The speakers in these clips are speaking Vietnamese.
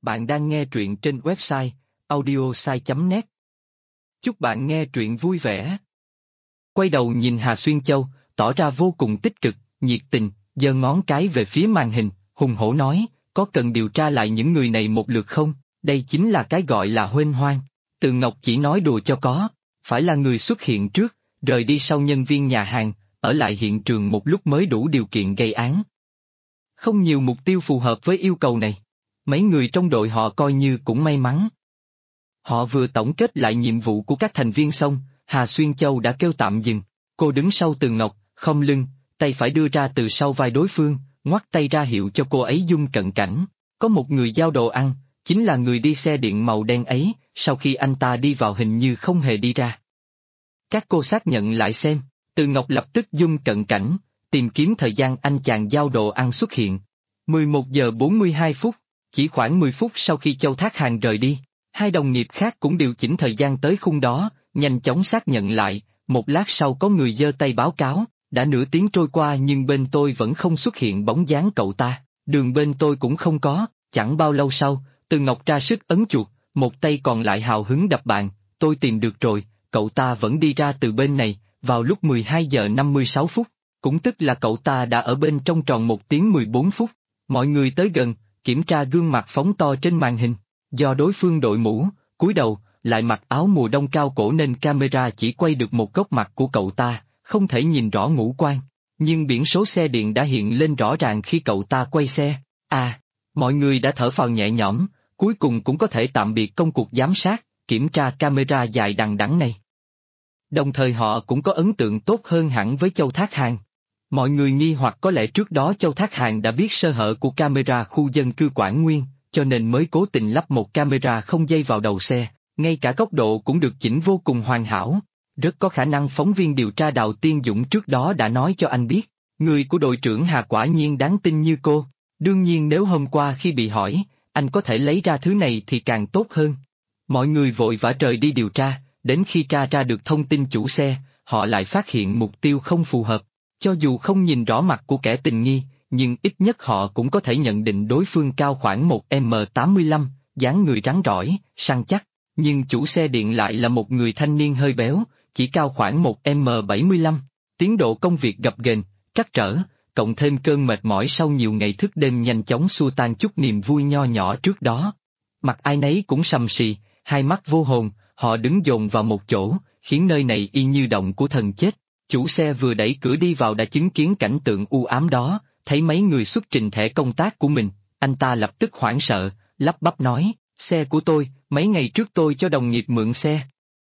Bạn đang nghe truyện trên website audiosai.net. Chúc bạn nghe truyện vui vẻ. Quay đầu nhìn Hà Xuyên Châu, tỏ ra vô cùng tích cực, nhiệt tình, giơ ngón cái về phía màn hình, hùng hổ nói, có cần điều tra lại những người này một lượt không? Đây chính là cái gọi là huênh hoang. Từ Ngọc chỉ nói đùa cho có, phải là người xuất hiện trước, rời đi sau nhân viên nhà hàng, ở lại hiện trường một lúc mới đủ điều kiện gây án. Không nhiều mục tiêu phù hợp với yêu cầu này. Mấy người trong đội họ coi như cũng may mắn. Họ vừa tổng kết lại nhiệm vụ của các thành viên xong, Hà Xuyên Châu đã kêu tạm dừng. Cô đứng sau Từ Ngọc, khom lưng, tay phải đưa ra từ sau vai đối phương, ngoắc tay ra hiệu cho cô ấy dung cận cảnh. Có một người giao đồ ăn, chính là người đi xe điện màu đen ấy, sau khi anh ta đi vào hình như không hề đi ra. Các cô xác nhận lại xem, Từ Ngọc lập tức dung cận cảnh, tìm kiếm thời gian anh chàng giao đồ ăn xuất hiện. 11 giờ 42 phút. Chỉ khoảng 10 phút sau khi Châu Thác Hàng rời đi, hai đồng nghiệp khác cũng điều chỉnh thời gian tới khung đó, nhanh chóng xác nhận lại, một lát sau có người giơ tay báo cáo, đã nửa tiếng trôi qua nhưng bên tôi vẫn không xuất hiện bóng dáng cậu ta, đường bên tôi cũng không có, chẳng bao lâu sau, Từ Ngọc ra sức ấn chuột, một tay còn lại hào hứng đập bàn, tôi tìm được rồi, cậu ta vẫn đi ra từ bên này, vào lúc 12 giờ 56 phút, cũng tức là cậu ta đã ở bên trong tròn 1 tiếng 14 phút, mọi người tới gần. Kiểm tra gương mặt phóng to trên màn hình, do đối phương đội mũ, cúi đầu, lại mặc áo mùa đông cao cổ nên camera chỉ quay được một góc mặt của cậu ta, không thể nhìn rõ ngũ quan, nhưng biển số xe điện đã hiện lên rõ ràng khi cậu ta quay xe. Mọi người đã thở phào nhẹ nhõm, cuối cùng cũng có thể tạm biệt công cuộc giám sát, kiểm tra camera dài đằng đẵng này. Đồng thời họ cũng có ấn tượng tốt hơn hẳn với Châu Thác Hàng. Mọi người nghi hoặc có lẽ trước đó Châu Thác Hàng đã biết sơ hở của camera khu dân cư Quảng Nguyên, cho nên mới cố tình lắp một camera không dây vào đầu xe, ngay cả góc độ cũng được chỉnh vô cùng hoàn hảo. Rất có khả năng phóng viên điều tra Đào Tiên Dũng trước đó đã nói cho anh biết, người của đội trưởng Hà quả nhiên đáng tin như cô. Đương nhiên nếu hôm qua khi bị hỏi, anh có thể lấy ra thứ này thì càng tốt hơn. Mọi người vội vã rời đi điều tra, đến khi tra ra được thông tin chủ xe, họ lại phát hiện mục tiêu không phù hợp. Cho dù không nhìn rõ mặt của kẻ tình nghi, nhưng ít nhất họ cũng có thể nhận định đối phương cao khoảng 1m85, dáng người rắn rỏi, săn chắc, nhưng chủ xe điện lại là một người thanh niên hơi béo, chỉ cao khoảng 1m75. Tiến độ công việc gập ghềnh, trắc trở, cộng thêm cơn mệt mỏi sau nhiều ngày thức đêm nhanh chóng xua tan chút niềm vui nho nhỏ trước đó. Mặt ai nấy cũng sầm sì, hai mắt vô hồn, họ đứng dồn vào một chỗ, khiến nơi này y như động của thần chết. Chủ xe vừa đẩy cửa đi vào đã chứng kiến cảnh tượng u ám đó, thấy mấy người xuất trình thẻ công tác của mình, anh ta lập tức hoảng sợ, lắp bắp nói, xe của tôi, mấy ngày trước tôi cho đồng nghiệp mượn xe.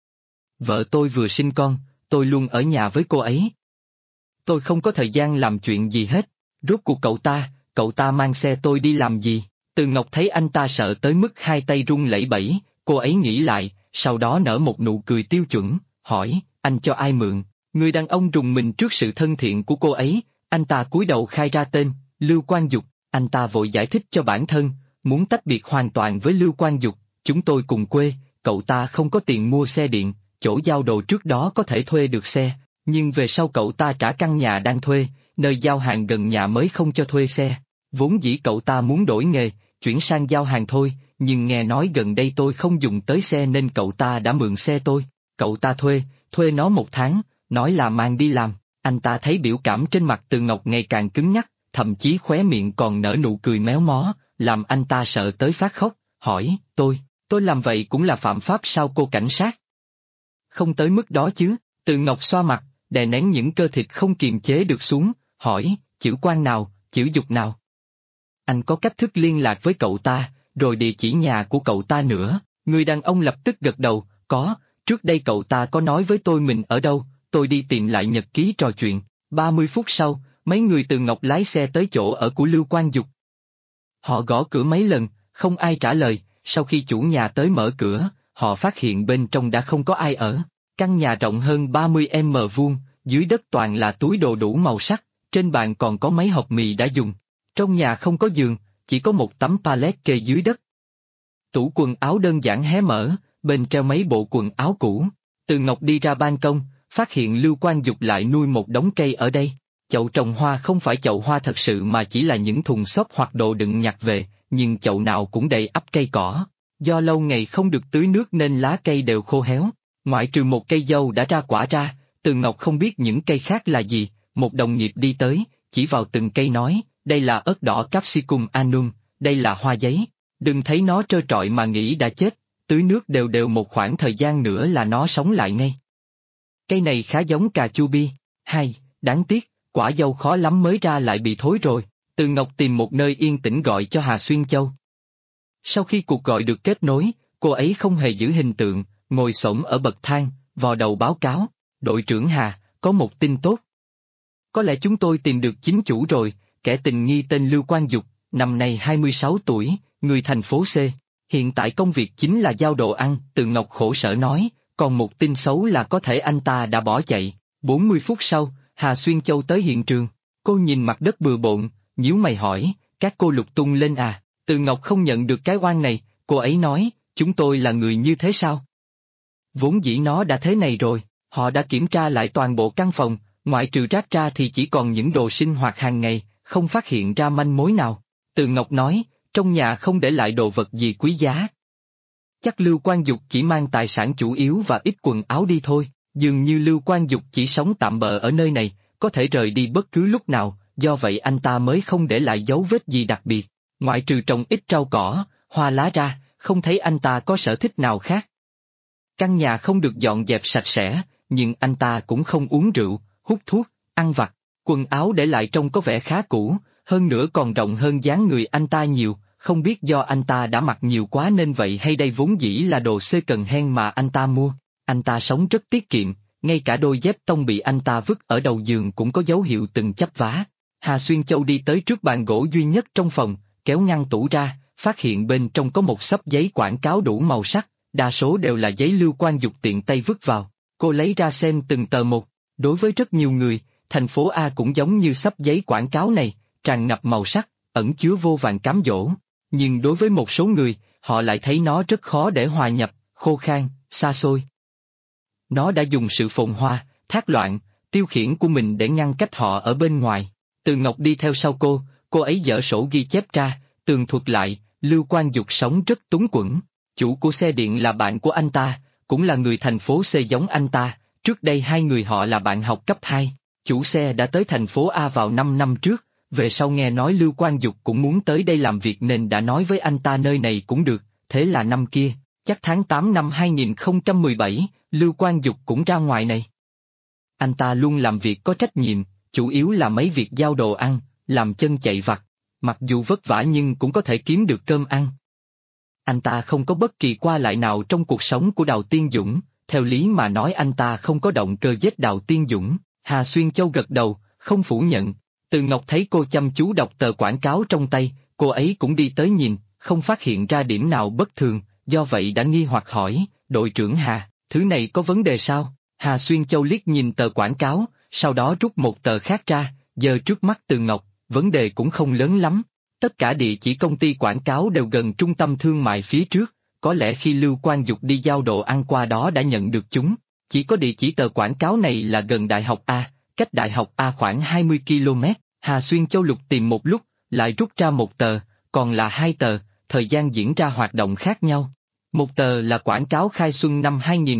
Vợ tôi vừa sinh con, tôi luôn ở nhà với cô ấy. Tôi không có thời gian làm chuyện gì hết, rốt cuộc cậu ta mang xe tôi đi làm gì? Từ Ngọc thấy anh ta sợ tới mức hai tay run lẩy bẩy, cô ấy nghĩ lại, sau đó nở một nụ cười tiêu chuẩn, hỏi, anh cho ai mượn? Người đàn ông rùng mình trước sự thân thiện của cô ấy, anh ta cúi đầu khai ra tên, Lưu Quang Dục, anh ta vội giải thích cho bản thân, muốn tách biệt hoàn toàn với Lưu Quang Dục, chúng tôi cùng quê, cậu ta không có tiền mua xe điện, chỗ giao đồ trước đó có thể thuê được xe, nhưng về sau cậu ta trả căn nhà đang thuê, nơi giao hàng gần nhà mới không cho thuê xe, vốn dĩ cậu ta muốn đổi nghề, chuyển sang giao hàng thôi, nhưng nghe nói gần đây tôi không dùng tới xe nên cậu ta đã mượn xe tôi, cậu ta thuê nó 1 tháng. Nói là mang đi làm, anh ta thấy biểu cảm trên mặt Từ Ngọc ngày càng cứng nhắc, thậm chí khóe miệng còn nở nụ cười méo mó, làm anh ta sợ tới phát khóc, hỏi, tôi làm vậy cũng là phạm pháp sao cô cảnh sát? Không tới mức đó chứ, Từ Ngọc xoa mặt, đè nén những cơ thịt không kiềm chế được xuống, hỏi, chữ Quang nào, chữ Dục nào? Anh có cách thức liên lạc với cậu ta, rồi địa chỉ nhà của cậu ta nữa, người đàn ông lập tức gật đầu, có, trước đây cậu ta có nói với tôi mình ở đâu. Tôi đi tìm lại nhật ký trò chuyện, 30 phút sau, mấy người Từ Ngọc lái xe tới chỗ ở của Lưu Quang Dục. Họ gõ cửa mấy lần, không ai trả lời, sau khi chủ nhà tới mở cửa, họ phát hiện bên trong đã không có ai ở. Căn nhà rộng hơn 30m², dưới đất toàn là túi đồ đủ màu sắc, trên bàn còn có mấy hộp mì đã dùng. Trong nhà không có giường, chỉ có một tấm pallet kê dưới đất. Tủ quần áo đơn giản hé mở, bên treo mấy bộ quần áo cũ. Từ Ngọc đi ra ban công, phát hiện Lưu Quang Dục lại nuôi một đống cây ở đây. Chậu trồng hoa không phải chậu hoa thật sự mà chỉ là những thùng xốp hoặc đồ đựng nhặt về, nhưng chậu nào cũng đầy ắp cây cỏ. Do lâu ngày không được tưới nước nên lá cây đều khô héo. Ngoại trừ một cây dâu đã ra quả ra, Từ Ngọc không biết những cây khác là gì. Một đồng nghiệp đi tới, chỉ vào từng cây nói, đây là ớt đỏ Capsicum annuum, đây là hoa giấy. Đừng thấy nó trơ trọi mà nghĩ đã chết, tưới nước đều đều một khoảng thời gian nữa là nó sống lại ngay. Cây này khá giống cà chua bi. Hay, đáng tiếc, quả dâu khó lắm mới ra lại bị thối rồi. Từ Ngọc tìm một nơi yên tĩnh gọi cho Hà Xuyên Châu. Sau khi cuộc gọi được kết nối, cô ấy không hề giữ hình tượng, ngồi xổm ở bậc thang, vò đầu báo cáo, đội trưởng Hà, có một tin tốt. Có lẽ chúng tôi tìm được chính chủ rồi, kẻ tình nghi tên Lưu Quang Dục, năm nay 26 tuổi, người thành phố C. Hiện tại công việc chính là giao đồ ăn, Từ Ngọc khổ sở nói, còn một tin xấu là có thể anh ta đã bỏ chạy. 40 phút sau, Hà Xuyên Châu tới hiện trường. Cô nhìn mặt đất bừa bộn, nhíu mày hỏi, các cô lục tung lên à? Từ Ngọc không nhận được cái oan này, cô ấy nói, chúng tôi là người như thế sao? Vốn dĩ nó đã thế này rồi, họ đã kiểm tra lại toàn bộ căn phòng, ngoại trừ rác ra thì chỉ còn những đồ sinh hoạt hàng ngày, không phát hiện ra manh mối nào. Từ Ngọc nói, trong nhà không để lại đồ vật gì quý giá. Chắc Lưu Quang Dục chỉ mang tài sản chủ yếu và ít quần áo đi thôi, dường như Lưu Quang Dục chỉ sống tạm bợ ở nơi này, có thể rời đi bất cứ lúc nào, do vậy anh ta mới không để lại dấu vết gì đặc biệt. Ngoại trừ trồng ít rau cỏ, hoa lá ra, không thấy anh ta có sở thích nào khác. Căn nhà không được dọn dẹp sạch sẽ, nhưng anh ta cũng không uống rượu, hút thuốc, ăn vặt, quần áo để lại trông có vẻ khá cũ, hơn nữa còn rộng hơn dáng người anh ta nhiều, không biết do anh ta đã mặc nhiều quá nên vậy hay đây vốn dĩ là đồ xê cần hen mà anh ta mua. Anh ta sống rất tiết kiệm, ngay cả đôi dép tông bị anh ta vứt ở đầu giường cũng có dấu hiệu từng chấp vá. Hà Xuyên Châu đi tới trước bàn gỗ duy nhất trong phòng, kéo ngăn tủ ra, phát hiện bên trong có một xấp giấy quảng cáo đủ màu sắc, đa số đều là giấy Lưu Quang Dục tiện tay vứt vào. Cô lấy ra xem từng tờ một, đối với rất nhiều người, thành phố A cũng giống như xấp giấy quảng cáo này, tràn ngập màu sắc, ẩn chứa vô vàn cám dỗ. Nhưng đối với một số người, họ lại thấy nó rất khó để hòa nhập, khô khan, xa xôi. Nó đã dùng sự phồn hoa, thác loạn, tiêu khiển của mình để ngăn cách họ ở bên ngoài. Từ Ngọc đi theo sau cô ấy dở sổ ghi chép ra, tường thuật lại, Lưu Quang Dục sống rất túng quẫn. Chủ của xe điện là bạn của anh ta, cũng là người thành phố C giống anh ta, trước đây hai người họ là bạn học cấp 2. Chủ xe đã tới thành phố A vào 5 năm trước, về sau nghe nói Lưu Quang Dục cũng muốn tới đây làm việc nên đã nói với anh ta nơi này cũng được, thế là năm kia, chắc tháng 8 năm 2017, Lưu Quang Dục cũng ra ngoài này. Anh ta luôn làm việc có trách nhiệm, chủ yếu là mấy việc giao đồ ăn, làm chân chạy vặt, mặc dù vất vả nhưng cũng có thể kiếm được cơm ăn. Anh ta không có bất kỳ qua lại nào trong cuộc sống của Đào Tiên Dũng, theo lý mà nói anh ta không có động cơ giết Đào Tiên Dũng. Hà Xuyên Châu gật đầu, không phủ nhận. Từ Ngọc thấy cô chăm chú đọc tờ quảng cáo trong tay, cô ấy cũng đi tới nhìn, không phát hiện ra điểm nào bất thường, do vậy đã nghi hoặc hỏi, đội trưởng Hà, thứ này có vấn đề sao? Hà Xuyên Châu liếc nhìn tờ quảng cáo, sau đó rút một tờ khác ra, giơ trước mắt Từ Ngọc, vấn đề cũng không lớn lắm. Tất cả địa chỉ công ty quảng cáo đều gần trung tâm thương mại phía trước, có lẽ khi Lưu Quang Dục đi giao đồ ăn qua đó đã nhận được chúng. Chỉ có địa chỉ tờ quảng cáo này là gần Đại học A, cách Đại học A khoảng 20 km. Hà Xuyên Châu lục tìm một lúc, lại rút ra một tờ, còn là hai tờ, thời gian diễn ra hoạt động khác nhau. Một tờ là quảng cáo khai xuân năm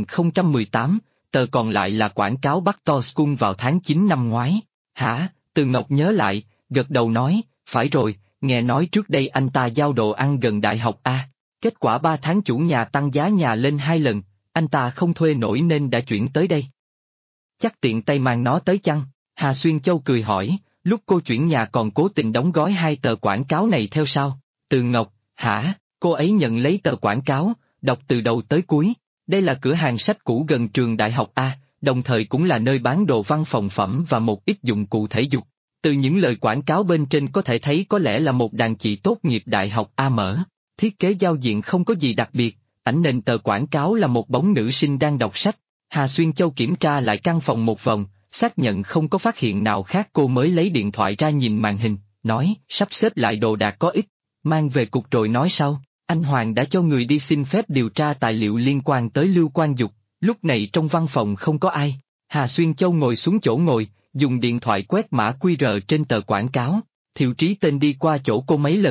2018, tờ còn lại là quảng cáo bắt to school vào tháng 9 năm ngoái. Hả? Từ Ngọc nhớ lại, gật đầu nói, phải rồi, nghe nói trước đây anh ta giao đồ ăn gần Đại học A. Kết quả 3 tháng chủ nhà tăng giá nhà lên 2 lần, anh ta không thuê nổi nên đã chuyển tới đây. Chắc tiện tay mang nó tới chăng? Hà Xuyên Châu cười hỏi, lúc cô chuyển nhà còn cố tình đóng gói hai tờ quảng cáo này theo sao? Từ Ngọc, hả? Cô ấy nhận lấy tờ quảng cáo, đọc từ đầu tới cuối. Đây là cửa hàng sách cũ gần trường Đại học A, đồng thời cũng là nơi bán đồ văn phòng phẩm và một ít dụng cụ thể dục. Từ những lời quảng cáo bên trên có thể thấy có lẽ là một đàn chị tốt nghiệp Đại học A mở. Thiết kế giao diện không có gì đặc biệt, ảnh nền tờ quảng cáo là một bóng nữ sinh đang đọc sách. Hà Xuyên Châu kiểm tra lại căn phòng một vòng, xác nhận không có phát hiện nào khác cô mới lấy điện thoại ra nhìn màn hình, nói sắp xếp lại đồ đạc có ít, mang về cục rồi nói sau. Anh Hoàng đã cho người đi xin phép điều tra tài liệu liên quan tới Lưu Quang Dục, lúc này trong văn phòng không có ai. Hà Xuyên Châu ngồi xuống chỗ ngồi, dùng điện thoại quét mã QR trên tờ quảng cáo. Thiệu Trí Tên đi qua chỗ cô mấy lần,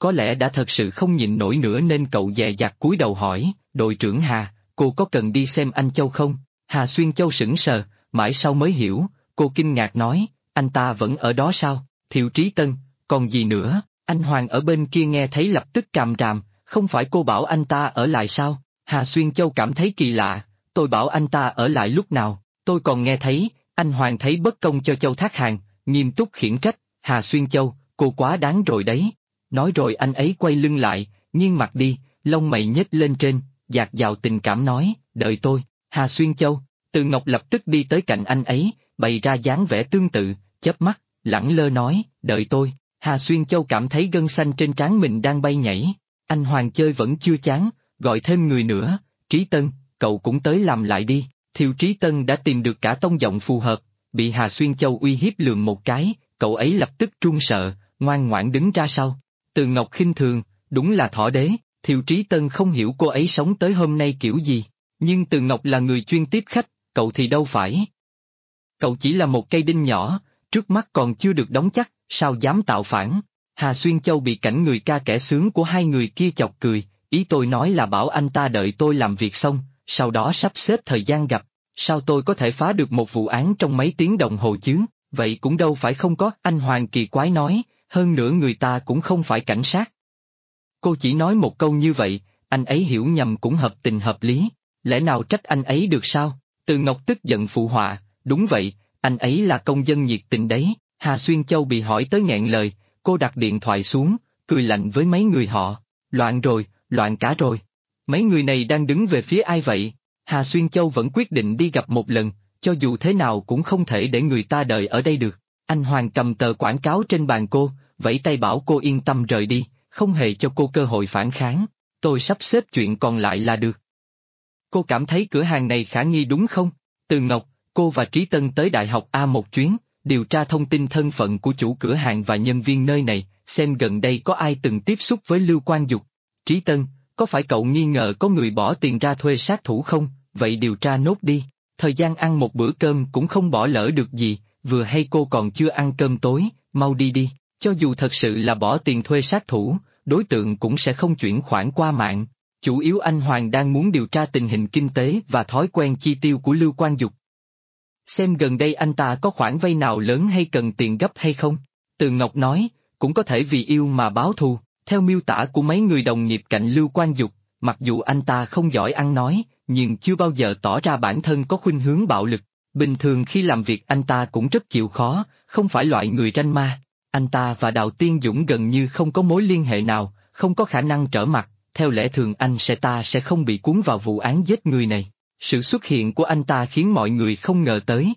có lẽ đã thật sự không nhịn nổi nữa nên cậu dè dặt cúi đầu hỏi, đội trưởng Hà, cô có cần đi xem anh Châu không? Hà Xuyên Châu sững sờ, mãi sau mới hiểu, cô kinh ngạc nói, anh ta vẫn ở đó sao? Thiệu Trí Tân, còn gì nữa? Anh Hoàng ở bên kia nghe thấy lập tức càm ràm, không phải cô bảo anh ta ở lại sao? Hà Xuyên Châu cảm thấy kỳ lạ, tôi bảo anh ta ở lại lúc nào, tôi còn nghe thấy, anh Hoàng thấy bất công cho Châu Thác Hàn, nghiêm túc khiển trách, Hà Xuyên Châu, cô quá đáng rồi đấy. Nói rồi anh ấy quay lưng lại, nghiêng mặt đi, lông mày nhếch lên trên, dạt dào tình cảm nói, đợi tôi, Hà Xuyên Châu. Từ Ngọc lập tức đi tới cạnh anh ấy, bày ra dáng vẻ tương tự, chớp mắt, lẳng lơ nói, đợi tôi. Hà Xuyên Châu cảm thấy gân xanh trên trán mình đang bay nhảy. Anh Hoàng chơi vẫn chưa chán, gọi thêm người nữa, Trí Tân, cậu cũng tới làm lại đi. Thiệu Trí Tân đã tìm được cả tông giọng phù hợp, bị Hà Xuyên Châu uy hiếp lườm một cái, cậu ấy lập tức run sợ, ngoan ngoãn đứng ra sau. Từ Ngọc khinh thường, đúng là thỏ đế, Thiệu Trí Tân không hiểu cô ấy sống tới hôm nay kiểu gì, nhưng Từ Ngọc là người chuyên tiếp khách, cậu thì đâu phải. Cậu chỉ là một cây đinh nhỏ, trước mắt còn chưa được đóng chắc, sao dám tạo phản. Hà Xuyên Châu bị cảnh người ca kẻ sướng của hai người kia chọc cười, ý tôi nói là bảo anh ta đợi tôi làm việc xong, sau đó sắp xếp thời gian gặp, sao tôi có thể phá được một vụ án trong mấy tiếng đồng hồ chứ, vậy cũng đâu phải không có, anh Hoàng kỳ quái nói, hơn nữa người ta cũng không phải cảnh sát. Cô chỉ nói một câu như vậy, anh ấy hiểu nhầm cũng hợp tình hợp lý, lẽ nào trách anh ấy được sao? Từ Ngọc tức giận phụ họa, đúng vậy, anh ấy là công dân nhiệt tình đấy. Hà Xuyên Châu bị hỏi tới nghẹn lời, cô đặt điện thoại xuống, cười lạnh với mấy người họ, loạn rồi, loạn cả rồi. Mấy người này đang đứng về phía ai vậy? Hà Xuyên Châu vẫn quyết định đi gặp một lần, cho dù thế nào cũng không thể để người ta đợi ở đây được. Anh Hoàng cầm tờ quảng cáo trên bàn cô, vẫy tay bảo cô yên tâm rời đi, không hề cho cô cơ hội phản kháng, tôi sắp xếp chuyện còn lại là được. Cô cảm thấy cửa hàng này khả nghi đúng không? Từ Ngọc, cô và Trí Tân tới Đại học A một chuyến, điều tra thông tin thân phận của chủ cửa hàng và nhân viên nơi này, xem gần đây có ai từng tiếp xúc với Lưu Quang Dục. Trí Tân, có phải cậu nghi ngờ có người bỏ tiền ra thuê sát thủ không? Vậy điều tra nốt đi, thời gian ăn một bữa cơm cũng không bỏ lỡ được gì, vừa hay cô còn chưa ăn cơm tối, mau đi đi, cho dù thật sự là bỏ tiền thuê sát thủ, đối tượng cũng sẽ không chuyển khoản qua mạng. Chủ yếu anh Hoàng đang muốn điều tra tình hình kinh tế và thói quen chi tiêu của Lưu Quang Dục. Xem gần đây anh ta có khoản vay nào lớn hay cần tiền gấp hay không? Từ Ngọc nói, cũng có thể vì yêu mà báo thù, theo miêu tả của mấy người đồng nghiệp cạnh Lưu Quang Dục, mặc dù anh ta không giỏi ăn nói, nhưng chưa bao giờ tỏ ra bản thân có khuynh hướng bạo lực. Bình thường khi làm việc anh ta cũng rất chịu khó, không phải loại người ranh ma. Anh ta và Đào Tiên Dũng gần như không có mối liên hệ nào, không có khả năng trở mặt, theo lẽ thường ta sẽ không bị cuốn vào vụ án giết người này. Sự xuất hiện của anh ta khiến mọi người không ngờ tới.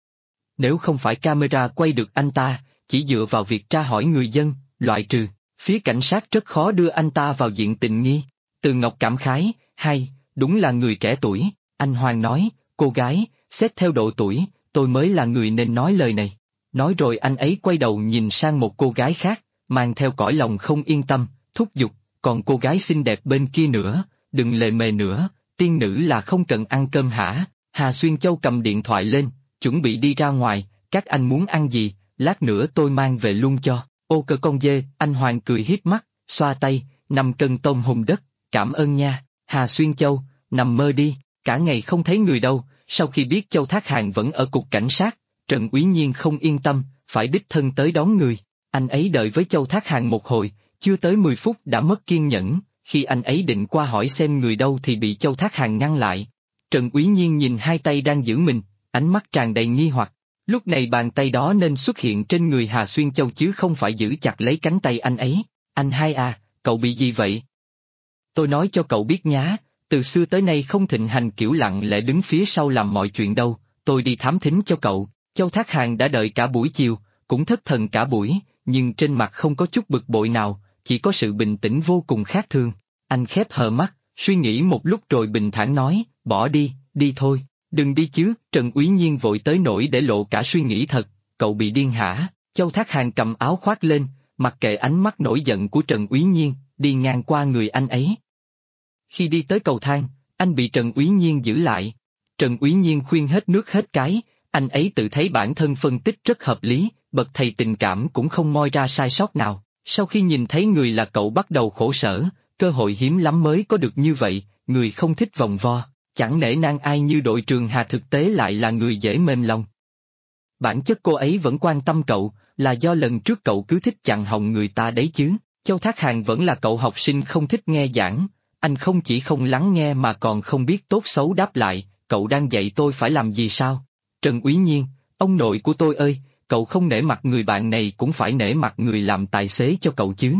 Nếu không phải camera quay được anh ta, chỉ dựa vào việc tra hỏi người dân, loại trừ, phía cảnh sát rất khó đưa anh ta vào diện tình nghi. Từ Ngọc cảm khái, hay, đúng là người trẻ tuổi, anh Hoàng nói, cô gái, xét theo độ tuổi, tôi mới là người nên nói lời này. Nói rồi anh ấy quay đầu nhìn sang một cô gái khác, mang theo cõi lòng không yên tâm, thúc giục, còn cô gái xinh đẹp bên kia nữa, đừng lề mề nữa, tiên nữ là không cần ăn cơm hả? Hà Xuyên Châu cầm điện thoại lên, chuẩn bị đi ra ngoài, các anh muốn ăn gì, lát nữa tôi mang về luôn cho. Ô cơ con dê, anh Hoàng cười hiếp mắt, xoa tay, 5 cân tôm hùm đất, cảm ơn nha. Hà Xuyên Châu, nằm mơ đi, cả ngày không thấy người đâu. Sau khi biết Châu Thác Hàn vẫn ở cục cảnh sát, Trần Úy Nhiên không yên tâm, phải đích thân tới đón người. Anh ấy đợi với Châu Thác Hàn một hồi, chưa tới 10 phút đã mất kiên nhẫn, khi anh ấy định qua hỏi xem người đâu thì bị Châu Thác Hàn ngăn lại. Trần Úy Nhiên nhìn hai tay đang giữ mình, ánh mắt tràn đầy nghi hoặc. Lúc này bàn tay đó nên xuất hiện trên người Hà Xuyên Châu chứ không phải giữ chặt lấy cánh tay anh ấy. Anh hai à, cậu bị gì vậy? Tôi nói cho cậu biết nhá, từ xưa tới nay không thịnh hành kiểu lặng lẽ đứng phía sau làm mọi chuyện đâu, tôi đi thám thính cho cậu. Châu Thác Hàn đã đợi cả buổi chiều, cũng thất thần cả buổi, nhưng trên mặt không có chút bực bội nào, chỉ có sự bình tĩnh vô cùng khác thường. Anh khép hờ mắt, suy nghĩ một lúc rồi bình thản nói, bỏ đi, đi thôi, đừng đi chứ. Trần Úy Nhiên vội tới nỗi để lộ cả suy nghĩ thật, cậu bị điên hả? Châu Thác Hàn cầm áo khoác lên, mặc kệ ánh mắt nổi giận của Trần Úy Nhiên, đi ngang qua người anh ấy. Khi đi tới cầu thang, anh bị Trần Úy Nhiên giữ lại. Trần Úy Nhiên khuyên hết nước hết cái, anh ấy tự thấy bản thân phân tích rất hợp lý, bậc thầy tình cảm cũng không moi ra sai sót nào. Sau khi nhìn thấy người là cậu bắt đầu khổ sở, cơ hội hiếm lắm mới có được như vậy, người không thích vòng vo, chẳng nể nang ai như đội Trường Hà thực tế lại là người dễ mềm lòng. Bản chất cô ấy vẫn quan tâm cậu, là do lần trước cậu cứ thích chặn họng người ta đấy chứ. Châu Thác Hàn vẫn là cậu học sinh không thích nghe giảng, anh không chỉ không lắng nghe mà còn không biết tốt xấu đáp lại, cậu đang dạy tôi phải làm gì sao? Trần Úy Nhiên, ông nội của tôi ơi, cậu không nể mặt người bạn này cũng phải nể mặt người làm tài xế cho cậu chứ.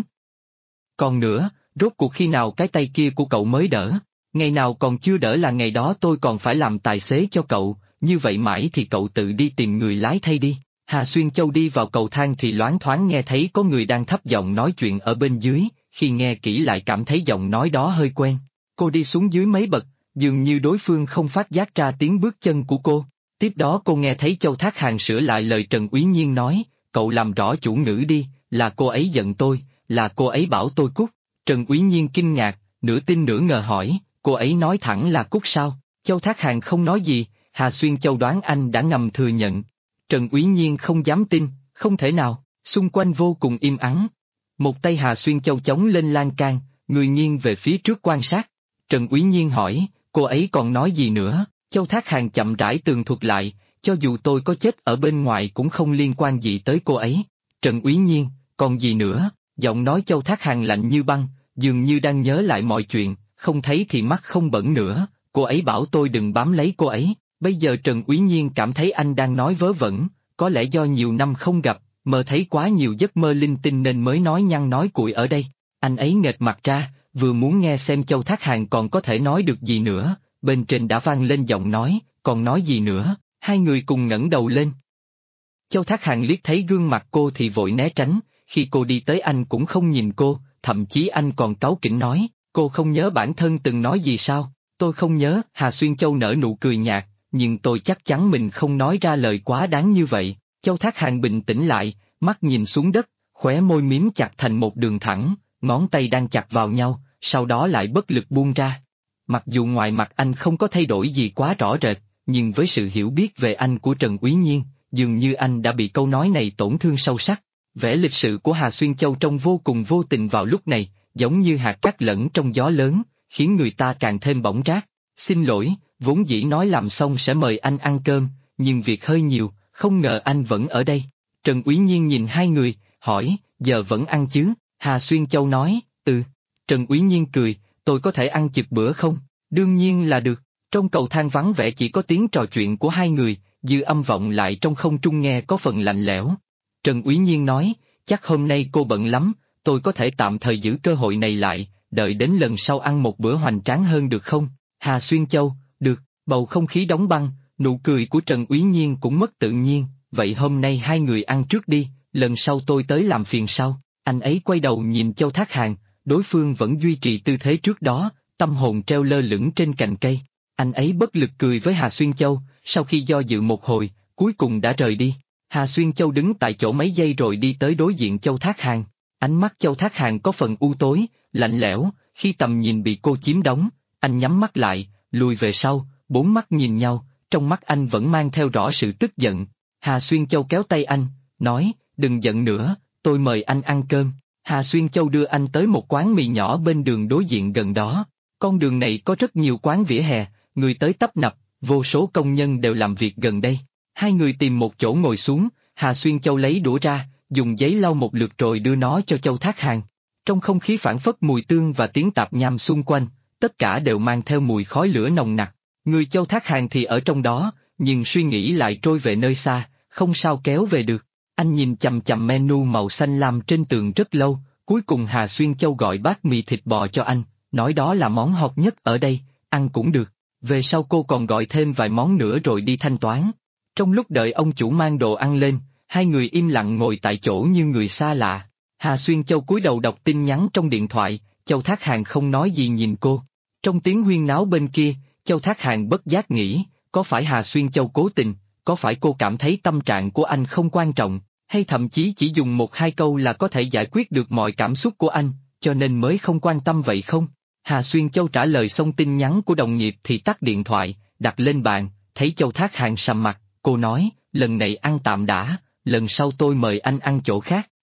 Còn nữa, rốt cuộc khi nào cái tay kia của cậu mới đỡ? Ngày nào còn chưa đỡ là ngày đó tôi còn phải làm tài xế cho cậu, như vậy mãi thì cậu tự đi tìm người lái thay đi. Hà Xuyên Châu đi vào cầu thang thì loáng thoáng nghe thấy có người đang thấp giọng nói chuyện ở bên dưới, khi nghe kỹ lại cảm thấy giọng nói đó hơi quen. Cô đi xuống dưới mấy bậc, dường như đối phương không phát giác ra tiếng bước chân của cô. Tiếp đó cô nghe thấy Châu Thác Hàn sửa lại lời Trần Úy Nhiên nói, cậu làm rõ chủ ngữ đi, là cô ấy giận tôi, là cô ấy bảo tôi cút. Trần Úy Nhiên kinh ngạc, nửa tin nửa ngờ hỏi, cô ấy nói thẳng là cút sao? Châu Thác Hàn không nói gì, Hà Xuyên Châu đoán anh đã ngầm thừa nhận. Trần Úy Nhiên không dám tin, không thể nào, xung quanh vô cùng im ắng. Một tay Hà Xuyên Châu chống lên lan can, người nghiêng về phía trước quan sát. Trần Úy Nhiên hỏi, cô ấy còn nói gì nữa? Châu Thác Hàn chậm rãi tường thuật lại, cho dù tôi có chết ở bên ngoài cũng không liên quan gì tới cô ấy. Trần Úy Nhiên, còn gì nữa? Giọng nói Châu Thác Hàn lạnh như băng, dường như đang nhớ lại mọi chuyện, không thấy thì mắt không bẩn nữa, cô ấy bảo tôi đừng bám lấy cô ấy. Bây giờ Trần Úy Nhiên cảm thấy anh đang nói vớ vẩn, có lẽ do nhiều năm không gặp, mơ thấy quá nhiều giấc mơ linh tinh nên mới nói nhăng nói cuội ở đây. Anh ấy nghệt mặt ra, vừa muốn nghe xem Châu Thác Hàn còn có thể nói được gì nữa, bên trên đã vang lên giọng nói, còn nói gì nữa, hai người cùng ngẩng đầu lên. Châu Thác Hàn liếc thấy gương mặt cô thì vội né tránh, khi cô đi tới anh cũng không nhìn cô, thậm chí anh còn cáu kỉnh nói, cô không nhớ bản thân từng nói gì sao? Tôi không nhớ. Hà Xuyên Châu nở nụ cười nhạt, nhưng tôi chắc chắn mình không nói ra lời quá đáng như vậy. Châu Thác Hàn bình tĩnh lại, mắt nhìn xuống đất, khóe môi miếm chặt thành một đường thẳng, ngón tay đang chặt vào nhau, sau đó lại bất lực buông ra. Mặc dù ngoài mặt anh không có thay đổi gì quá rõ rệt, nhưng với sự hiểu biết về anh của Trần Úy Nhiên, dường như anh đã bị câu nói này tổn thương sâu sắc. Vẻ lịch sự của Hà Xuyên Châu trông vô cùng vô tình vào lúc này, giống như hạt cát lẫn trong gió lớn, khiến người ta càng thêm bỏng rát. Xin lỗi, vốn dĩ nói làm xong sẽ mời anh ăn cơm, nhưng việc hơi nhiều, không ngờ anh vẫn ở đây. Trần Úy Nhiên nhìn hai người, hỏi, giờ vẫn ăn chứ? Hà Xuyên Châu nói, ừ. Trần Úy Nhiên cười, tôi có thể ăn chực bữa không? Đương nhiên là được. Trong cầu thang vắng vẻ chỉ có tiếng trò chuyện của hai người, dư âm vọng lại trong không trung nghe có phần lạnh lẽo. Trần Úy Nhiên nói, chắc hôm nay cô bận lắm, tôi có thể tạm thời giữ cơ hội này lại, đợi đến lần sau ăn một bữa hoành tráng hơn được không? Hà Xuyên Châu, được. Bầu không khí đóng băng, nụ cười của Trần Úy Nhiên cũng mất tự nhiên, vậy hôm nay hai người ăn trước đi, lần sau tôi tới làm phiền sau. Anh ấy quay đầu nhìn Châu Thác Hàn, đối phương vẫn duy trì tư thế trước đó, tâm hồn treo lơ lửng trên cành cây. Anh ấy bất lực cười với Hà Xuyên Châu, sau khi do dự một hồi, cuối cùng đã rời đi. Hà Xuyên Châu đứng tại chỗ mấy giây rồi đi tới đối diện Châu Thác Hàn. Ánh mắt Châu Thác Hàn có phần u tối, lạnh lẽo, khi tầm nhìn bị cô chiếm đóng, anh nhắm mắt lại, lùi về sau, bốn mắt nhìn nhau, trong mắt anh vẫn mang theo rõ sự tức giận. Hà Xuyên Châu kéo tay anh, nói, đừng giận nữa, tôi mời anh ăn cơm. Hà Xuyên Châu đưa anh tới một quán mì nhỏ bên đường đối diện gần đó. Con đường này có rất nhiều quán vỉa hè, người tới tấp nập, vô số công nhân đều làm việc gần đây. Hai người tìm một chỗ ngồi xuống, Hà Xuyên Châu lấy đũa ra, dùng giấy lau một lượt rồi đưa nó cho Châu Thác Hàn. Trong không khí phảng phất mùi tương và tiếng tạp nham xung quanh, tất cả đều mang theo mùi khói lửa nồng nặc. Người Châu Thác Hàn thì ở trong đó, nhưng suy nghĩ lại trôi về nơi xa, không sao kéo về được. Anh nhìn chằm chằm menu màu xanh lam trên tường rất lâu, cuối cùng Hà Xuyên Châu gọi bát mì thịt bò cho anh, nói đó là món hot nhất ở đây, ăn cũng được. Về sau cô còn gọi thêm vài món nữa rồi đi thanh toán. Trong lúc đợi ông chủ mang đồ ăn lên, hai người im lặng ngồi tại chỗ như người xa lạ. Hà Xuyên Châu cúi đầu đọc tin nhắn trong điện thoại, Châu Thác Hàn không nói gì nhìn cô. Trong tiếng huyên náo bên kia, Châu Thác Hàn bất giác nghĩ, có phải Hà Xuyên Châu cố tình, có phải cô cảm thấy tâm trạng của anh không quan trọng, hay thậm chí chỉ dùng một hai câu là có thể giải quyết được mọi cảm xúc của anh, cho nên mới không quan tâm vậy không? Hà Xuyên Châu trả lời xong tin nhắn của đồng nghiệp thì tắt điện thoại, đặt lên bàn, thấy Châu Thác Hàn sầm mặt, cô nói, lần này ăn tạm đã, lần sau tôi mời anh ăn chỗ khác.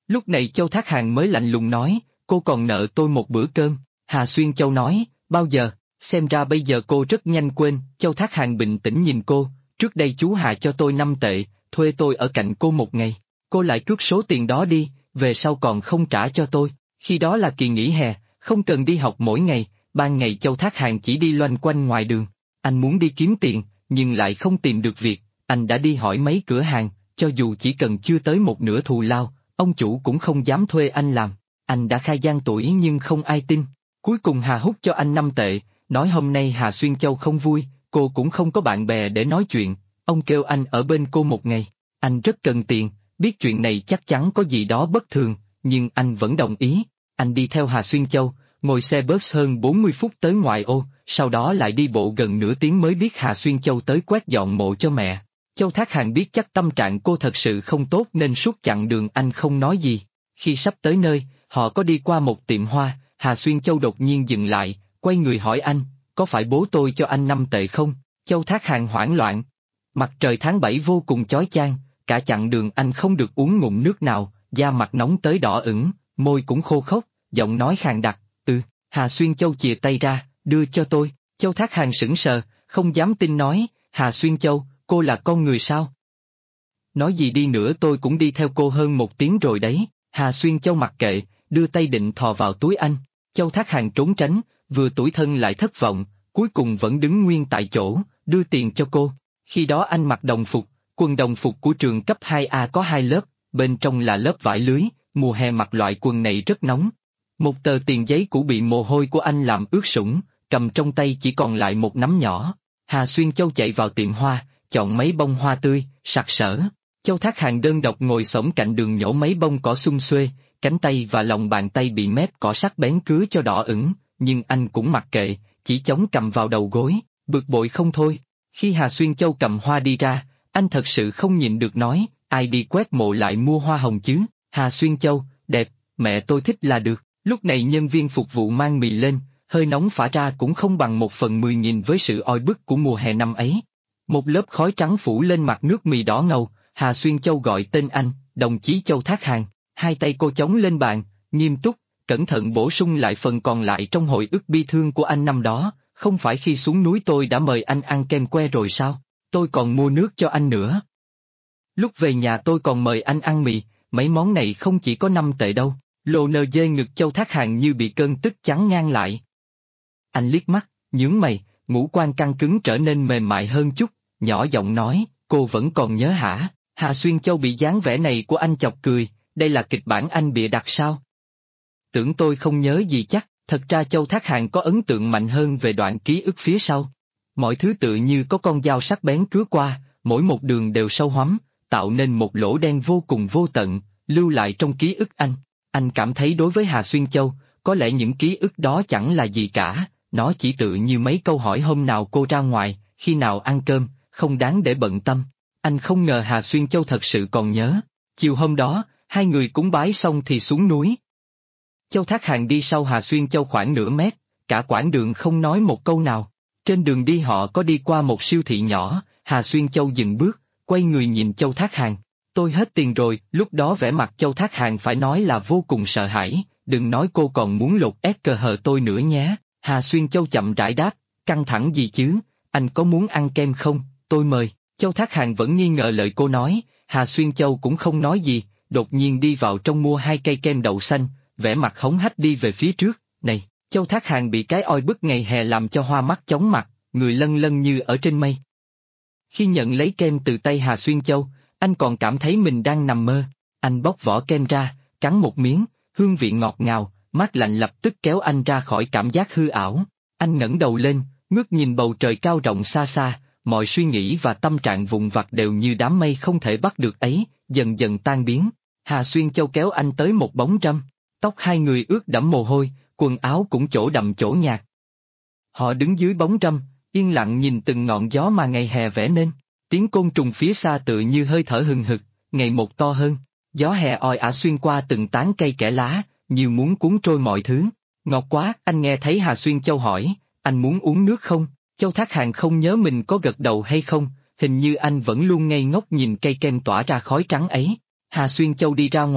Lúc này Châu Thác Hàng mới lạnh lùng nói, cô còn nợ tôi một bữa cơm. Hà Xuyên Châu nói, bao giờ? Xem ra bây giờ cô rất nhanh quên. Châu Thác Hàng bình tĩnh nhìn cô, trước đây chú Hà cho tôi 5 tệ, thuê tôi ở cạnh cô một ngày. Cô lại cướp số tiền đó đi, về sau còn không trả cho tôi. Khi đó là kỳ nghỉ hè, không cần đi học mỗi ngày, ban ngày Châu Thác Hàng chỉ đi loanh quanh ngoài đường. Anh muốn đi kiếm tiền, nhưng lại không tìm được việc, anh đã đi hỏi mấy cửa hàng, cho dù chỉ cần chưa tới một nửa thù lao, ông chủ cũng không dám thuê anh làm. Anh đã khai gian tuổi nhưng không ai tin. Cuối cùng Hà hút cho anh 5 tệ, nói hôm nay Hà Xuyên Châu không vui, cô cũng không có bạn bè để nói chuyện, ông kêu anh ở bên cô một ngày. Anh rất cần tiền, biết chuyện này chắc chắn có gì đó bất thường, nhưng anh vẫn đồng ý. Anh đi theo Hà Xuyên Châu, ngồi xe bus hơn 40 phút tới ngoại ô, sau đó lại đi bộ gần nửa tiếng mới biết Hà Xuyên Châu tới quét dọn mộ cho mẹ. Châu Thác Hàng biết chắc tâm trạng cô thật sự không tốt nên suốt chặng đường anh không nói gì. Khi sắp tới nơi, họ có đi qua một tiệm hoa, Hà Xuyên Châu đột nhiên dừng lại, quay người hỏi anh, có phải bố tôi cho anh 5 tệ không? Châu Thác Hàng hoảng loạn. Mặt trời tháng 7 vô cùng chói chang, cả chặng đường anh không được uống ngụm nước nào, da mặt nóng tới đỏ ửng, môi cũng khô khốc, giọng nói khàn đặc, Hà Xuyên Châu chìa tay ra, đưa cho tôi. Châu Thác Hàng sững sờ, không dám tin nói, Hà Xuyên Châu, cô là con người sao? Nói gì đi nữa tôi cũng đi theo cô hơn 1 tiếng rồi đấy. Hà Xuyên Châu mặc kệ, đưa tay định thò vào túi anh. Châu Thác Hàng trốn tránh, vừa tủi thân lại thất vọng, cuối cùng vẫn đứng nguyên tại chỗ, đưa tiền cho cô. Khi đó anh mặc đồng phục, quần đồng phục của trường cấp 2A có 2 lớp, bên trong là lớp vải lưới, mùa hè mặc loại quần này rất nóng. Một tờ tiền giấy cũ bị mồ hôi của anh làm ướt sũng, cầm trong tay chỉ còn lại một nắm nhỏ. Hà Xuyên Châu chạy vào tiệm hoa, chọn mấy bông hoa tươi, sặc sỡ. Châu Thác Hàng đơn độc ngồi xổm cạnh đường nhổ mấy bông cỏ sum xuê, cánh tay và lòng bàn tay bị mép cỏ sắc bén cứa cho đỏ ửng, nhưng anh cũng mặc kệ, chỉ chống cầm vào đầu gối, bực bội không thôi. Khi Hà Xuyên Châu cầm hoa đi ra, anh thật sự không nhịn được nói, ai đi quét mộ lại mua hoa hồng chứ? Hà Xuyên Châu, đẹp, mẹ tôi thích là được. Lúc này nhân viên phục vụ mang mì lên, hơi nóng phả ra cũng không bằng 1/10 nhìn với sự oi bức của mùa hè năm ấy. Một lớp khói trắng phủ lên mặt nước mì đỏ ngầu, Hà Xuyên Châu gọi tên anh, đồng chí Châu Thác Hàng, hai tay cô chống lên bàn, nghiêm túc, cẩn thận bổ sung lại phần còn lại trong hồi ức bi thương của anh năm đó, không phải khi xuống núi tôi đã mời anh ăn kem que rồi sao? Tôi còn mua nước cho anh nữa. Lúc về nhà tôi còn mời anh ăn mì, mấy món này không chỉ có 5 tệ đâu. Lồ nờ dê ngực Châu Thác Hàng như bị cơn tức chắn ngang lại. Anh liếc mắt, nhướng mày, ngũ quan căng cứng trở nên mềm mại hơn chút, nhỏ giọng nói, cô vẫn còn nhớ hả? Hà Xuyên Châu bị dáng vẻ này của anh chọc cười, đây là kịch bản anh bịa đặt sao? Tưởng tôi không nhớ gì chắc, thật ra Châu Thác Hàng có ấn tượng mạnh hơn về đoạn ký ức phía sau. Mọi thứ tự như có con dao sắc bén cứa qua, mỗi một đường đều sâu hoắm, tạo nên một lỗ đen vô cùng vô tận, lưu lại trong ký ức anh. Anh cảm thấy đối với Hà Xuyên Châu, có lẽ những ký ức đó chẳng là gì cả, nó chỉ tự như mấy câu hỏi hôm nào cô ra ngoài, khi nào ăn cơm, không đáng để bận tâm. Anh không ngờ Hà Xuyên Châu thật sự còn nhớ. Chiều hôm đó, hai người cúng bái xong thì xuống núi. Châu Thác Hàng đi sau Hà Xuyên Châu khoảng nửa mét, cả quãng đường không nói một câu nào. Trên đường đi họ có đi qua một siêu thị nhỏ, Hà Xuyên Châu dừng bước, quay người nhìn Châu Thác Hàng. Tôi hết tiền rồi, lúc đó vẻ mặt Châu Thác Hàng phải nói là vô cùng sợ hãi, đừng nói cô còn muốn lột ép cờ hờ tôi nữa nhé. Hà Xuyên Châu chậm rãi đáp, căng thẳng gì chứ, anh có muốn ăn kem không, tôi mời. Châu Thác Hàng vẫn nghi ngờ lời cô nói, Hà Xuyên Châu cũng không nói gì, đột nhiên đi vào trong mua 2 cây kem đậu xanh, vẻ mặt hống hách đi về phía trước, này, Châu Thác Hàng bị cái oi bức ngày hè làm cho hoa mắt chóng mặt, người lân lân như ở trên mây. Khi nhận lấy kem từ tay Hà Xuyên Châu, anh còn cảm thấy mình đang nằm mơ. Anh bóc vỏ kem ra, cắn một miếng, hương vị ngọt ngào, mát lạnh lập tức kéo anh ra khỏi cảm giác hư ảo. Anh ngẩng đầu lên, ngước nhìn bầu trời cao rộng xa xa, mọi suy nghĩ và tâm trạng vụn vặt đều như đám mây không thể bắt được ấy, dần dần tan biến. Hà Xuyên Châu kéo anh tới một bóng râm, tóc hai người ướt đẫm mồ hôi, quần áo cũng chỗ đậm chỗ nhạt. Họ đứng dưới bóng râm, yên lặng nhìn từng ngọn gió mà ngày hè vẽ nên. Tiếng côn trùng phía xa tựa như hơi thở hừng hực, ngày một to hơn. Gió hè oi ả xuyên qua từng tán cây kẽ lá, như muốn cuốn trôi mọi thứ. Ngọt quá, anh nghe thấy Hà Xuyên Châu hỏi, anh muốn uống nước không? Châu Thác Hàng không nhớ mình có gật đầu hay không, hình như anh vẫn luôn ngây ngốc nhìn cây kem tỏa ra khói trắng ấy. Hà Xuyên Châu đi ra ngoài,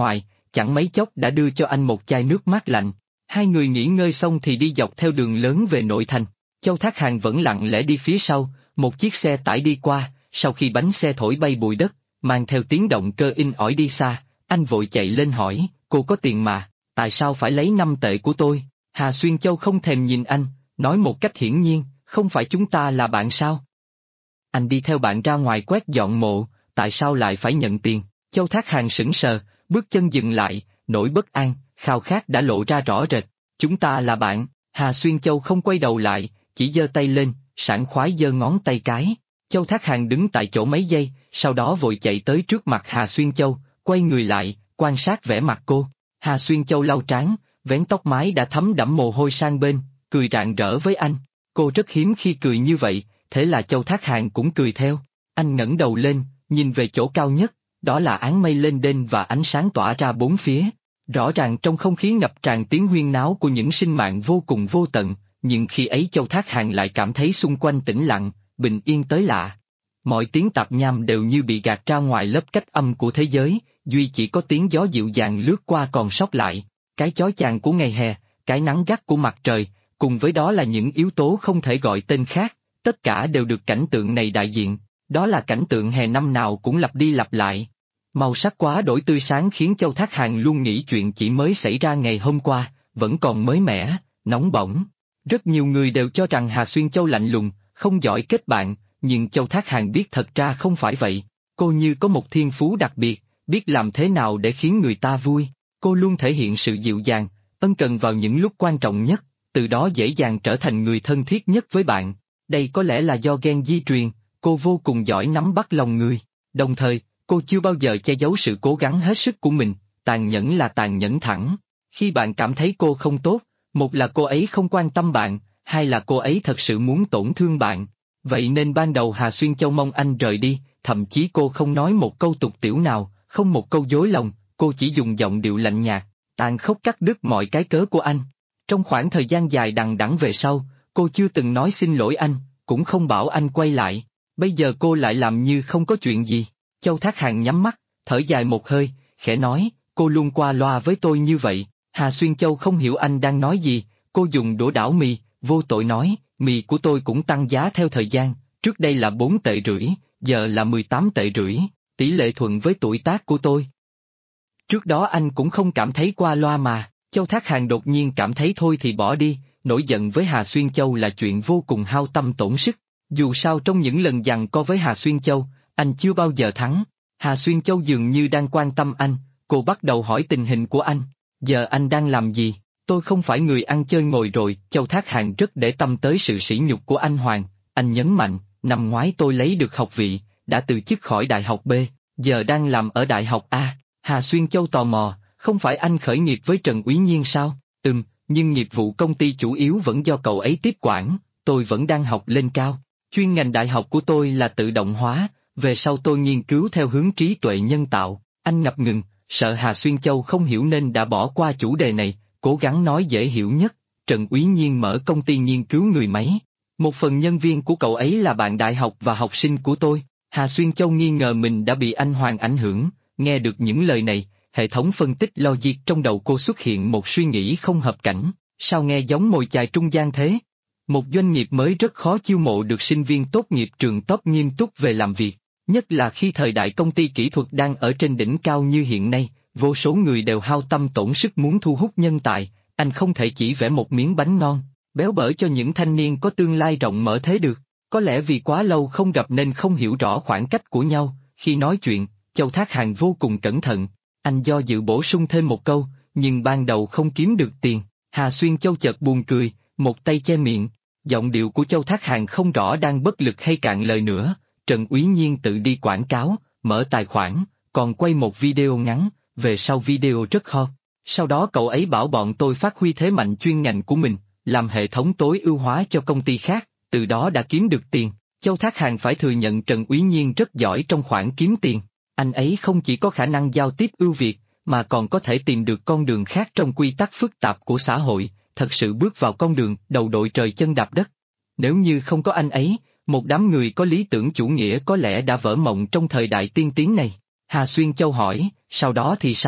chẳng mấy chốc đã đưa cho anh một chai nước mát lạnh. Hai người nghỉ ngơi xong thì đi dọc theo đường lớn về nội thành. Châu Thác Hàn vẫn lặng lẽ đi phía sau, một chiếc xe tải đi qua, sau khi bánh xe thổi bay bụi đất, mang theo tiếng động cơ in ỏi đi xa, anh vội chạy lên hỏi, cô có tiền mà, tại sao phải lấy 5 tệ của tôi? Hà Xuyên Châu không thèm nhìn anh, nói một cách hiển nhiên, không phải chúng ta là bạn sao? Anh đi theo bạn ra ngoài quét dọn mộ, tại sao lại phải nhận tiền? Châu Thác Hàn sững sờ, bước chân dừng lại, nỗi bất an, khao khát đã lộ ra rõ rệt. Chúng ta là bạn. Hà Xuyên Châu không quay đầu lại, chỉ giơ tay lên, sảng khoái giơ ngón tay cái. Châu Thác Hàn đứng tại chỗ mấy giây, sau đó vội chạy tới trước mặt Hà Xuyên Châu, quay người lại, quan sát vẻ mặt cô. Hà Xuyên Châu lau trán, vén tóc mái đã thấm đẫm mồ hôi sang bên, cười rạng rỡ với anh. Cô rất hiếm khi cười như vậy, thế là Châu Thác Hàn cũng cười theo. Anh ngẩng đầu lên, nhìn về chỗ cao nhất, đó là áng mây lênh đênh và ánh sáng tỏa ra bốn phía. Rõ ràng trong không khí ngập tràn tiếng huyên náo của những sinh mạng vô cùng vô tận, nhưng khi ấy Châu Thác Hàn lại cảm thấy xung quanh tĩnh lặng, bình yên tới lạ. Mọi tiếng tạp nham đều như bị gạt ra ngoài lớp cách âm của thế giới, duy chỉ có tiếng gió dịu dàng lướt qua còn sót lại, cái chói chang của ngày hè, cái nắng gắt của mặt trời, cùng với đó là những yếu tố không thể gọi tên khác, tất cả đều được cảnh tượng này đại diện, đó là cảnh tượng hè năm nào cũng lặp đi lặp lại. Màu sắc quá đổi tươi sáng khiến Châu Thác Hàn luôn nghĩ chuyện chỉ mới xảy ra ngày hôm qua, vẫn còn mới mẻ, nóng bỏng. Rất nhiều người đều cho rằng Hà Xuyên Châu lạnh lùng, không giỏi kết bạn, nhưng Châu Thác Hàn biết thật ra không phải vậy. Cô như có một thiên phú đặc biệt, biết làm thế nào để khiến người ta vui. Cô luôn thể hiện sự dịu dàng, ân cần vào những lúc quan trọng nhất, từ đó dễ dàng trở thành người thân thiết nhất với bạn. Đây có lẽ là do gen di truyền, cô vô cùng giỏi nắm bắt lòng người. Đồng thời, cô chưa bao giờ che giấu sự cố gắng hết sức của mình, tàn nhẫn là tàn nhẫn thẳng. Khi bạn cảm thấy cô không tốt, một là cô ấy không quan tâm bạn, hai là cô ấy thật sự muốn tổn thương bạn. Vậy nên ban đầu Hà Xuyên Châu mong anh rời đi, thậm chí cô không nói một câu tục tiểu nào, không một câu dối lòng, cô chỉ dùng giọng điệu lạnh nhạt, tàn khốc cắt đứt mọi cái cớ của anh. Trong khoảng thời gian dài đằng đẵng về sau, cô chưa từng nói xin lỗi anh, cũng không bảo anh quay lại. Bây giờ cô lại làm như không có chuyện gì. Châu Thác Hàn nhắm mắt, thở dài một hơi, khẽ nói, cô luôn qua loa với tôi như vậy. Hà Xuyên Châu không hiểu anh đang nói gì, cô dùng đũa đảo mì, vô tội nói, mì của tôi cũng tăng giá theo thời gian, trước đây là 4 tệ rưỡi, giờ là 18 tệ rưỡi, tỷ lệ thuận với tuổi tác của tôi. Trước đó anh cũng không cảm thấy qua loa mà. Châu Thác Hàn đột nhiên cảm thấy thôi thì bỏ đi, nổi giận với Hà Xuyên Châu là chuyện vô cùng hao tâm tổn sức. Dù sao trong những lần giằng co với Hà Xuyên Châu, anh chưa bao giờ thắng. Hà Xuyên Châu dường như đang quan tâm anh, cô bắt đầu hỏi tình hình của anh. Giờ anh đang làm gì? Tôi không phải người ăn chơi ngồi rồi. Châu Thác Hàn rất để tâm tới sự sỉ nhục của anh Hoàng. Anh nhấn mạnh, năm ngoái tôi lấy được học vị, đã từ chức khỏi đại học B, giờ đang làm ở đại học A. Hà Xuyên Châu tò mò, không phải anh khởi nghiệp với Trần Úy Nhiên sao? Nhưng nghiệp vụ công ty chủ yếu vẫn do cậu ấy tiếp quản, tôi vẫn đang học lên cao. Chuyên ngành đại học của tôi là tự động hóa, về sau tôi nghiên cứu theo hướng trí tuệ nhân tạo. Anh ngập ngừng, sợ Hà Xuyên Châu không hiểu nên đã bỏ qua chủ đề này, cố gắng nói dễ hiểu nhất. Trần Úy Nhiên mở công ty nghiên cứu người máy. Một phần nhân viên của cậu ấy là bạn đại học và học sinh của tôi. Hà Xuyên Châu nghi ngờ mình đã bị anh Hoàng ảnh hưởng, nghe được những lời này, hệ thống phân tích logic trong đầu cô xuất hiện một suy nghĩ không hợp cảnh, sao nghe giống mồi chài trung gian thế? Một doanh nghiệp mới rất khó chiêu mộ được sinh viên tốt nghiệp trường top nghiêm túc về làm việc, nhất là khi thời đại công ty kỹ thuật đang ở trên đỉnh cao như hiện nay, vô số người đều hao tâm tổn sức muốn thu hút nhân tài, anh không thể chỉ vẽ một miếng bánh ngon, béo bở cho những thanh niên có tương lai rộng mở thế được. Có lẽ vì quá lâu không gặp nên không hiểu rõ khoảng cách của nhau, khi nói chuyện, Châu Thác Hàn vô cùng cẩn thận, anh do dự bổ sung thêm một câu, nhưng ban đầu không kiếm được tiền. Hà Xuyên Châu chợt buồn cười, một tay che miệng, giọng điệu của Châu Thác Hàn không rõ đang bất lực hay cạn lời nữa. Trần Úy Nhiên tự đi quảng cáo, mở tài khoản, còn quay một video ngắn, về sau video rất hot. Sau đó cậu ấy bảo bọn tôi phát huy thế mạnh chuyên ngành của mình, làm hệ thống tối ưu hóa cho công ty khác, từ đó đã kiếm được tiền. Châu Thác Hàn phải thừa nhận Trần Úy Nhiên rất giỏi trong khoản kiếm tiền. Anh ấy không chỉ có khả năng giao tiếp ưu việt, mà còn có thể tìm được con đường khác trong quy tắc phức tạp của xã hội, thật sự bước vào con đường đầu đội trời chân đạp đất. Nếu như không có anh ấy, một đám người có lý tưởng chủ nghĩa có lẽ đã vỡ mộng trong thời đại tiên tiến này. Hà Xuyên Châu hỏi, sau đó thì sao?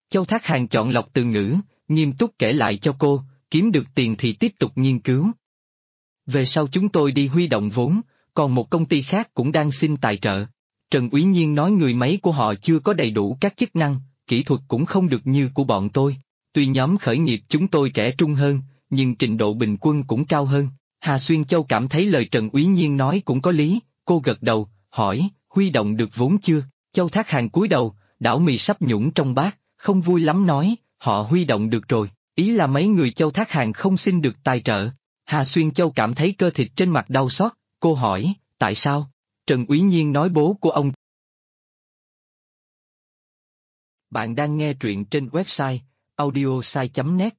Châu Thác Hàn chọn lọc từ ngữ, nghiêm túc kể lại cho cô, kiếm được tiền thì tiếp tục nghiên cứu. Về sau chúng tôi đi huy động vốn, còn một công ty khác cũng đang xin tài trợ. Trần Úy Nhiên nói người máy của họ chưa có đầy đủ các chức năng, kỹ thuật cũng không được như của bọn tôi. Tuy nhóm khởi nghiệp chúng tôi trẻ trung hơn, nhưng trình độ bình quân cũng cao hơn. Hà Xuyên Châu cảm thấy lời Trần Úy Nhiên nói cũng có lý, cô gật đầu, hỏi, huy động được vốn chưa? Châu Thác Hàn cúi đầu, đảo mì sắp nhũng trong bát, không vui lắm nói, họ huy động được rồi, ý là mấy người Châu Thác Hàn không xin được tài trợ. Hà Xuyên Châu cảm thấy cơ thịt trên mặt đau xót, cô hỏi, tại sao? Trần Úy Nhiên nói bố của ông. Bạn đang nghe truyện trên website audiosai.net.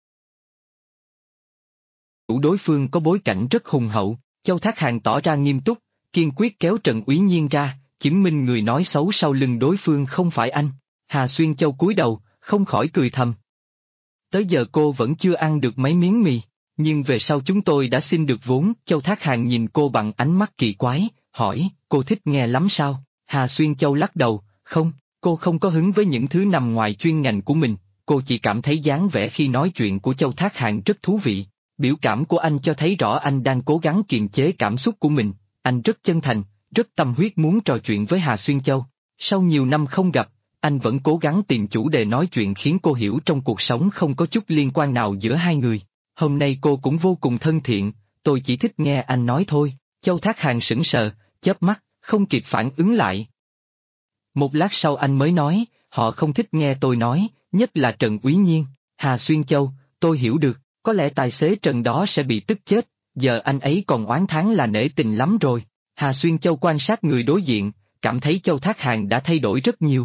Đối phương có bối cảnh rất hùng hậu, Châu Thác Hàn tỏ ra nghiêm túc, kiên quyết kéo Trần Úy Nhiên ra, chứng minh người nói xấu sau lưng đối phương không phải anh. Hà Xuyên Châu cúi đầu, không khỏi cười thầm. Tới giờ cô vẫn chưa ăn được mấy miếng mì, nhưng về sau chúng tôi đã xin được vốn. Châu Thác Hàn nhìn cô bằng ánh mắt kỳ quái, hỏi, cô thích nghe lắm sao? Hà Xuyên Châu lắc đầu, không, cô không có hứng với những thứ nằm ngoài chuyên ngành của mình, cô chỉ cảm thấy dáng vẻ khi nói chuyện của Châu Thác Hàn rất thú vị. Biểu cảm của anh cho thấy rõ anh đang cố gắng kiềm chế cảm xúc của mình, anh rất chân thành, rất tâm huyết muốn trò chuyện với Hà Xuyên Châu. Sau nhiều năm không gặp, anh vẫn cố gắng tìm chủ đề nói chuyện khiến cô hiểu trong cuộc sống không có chút liên quan nào giữa hai người. Hôm nay cô cũng vô cùng thân thiện, tôi chỉ thích nghe anh nói thôi. Châu Thác Hàn sững sờ, chớp mắt, không kịp phản ứng lại. Một lát sau anh mới nói, họ không thích nghe tôi nói, nhất là Trần Úy Nhiên. Hà Xuyên Châu, tôi hiểu được, có lẽ tài xế Trần đó sẽ bị tức chết, giờ anh ấy còn oán thán là nể tình lắm rồi. Hà Xuyên Châu quan sát người đối diện, cảm thấy Châu Thác Hàn đã thay đổi rất nhiều.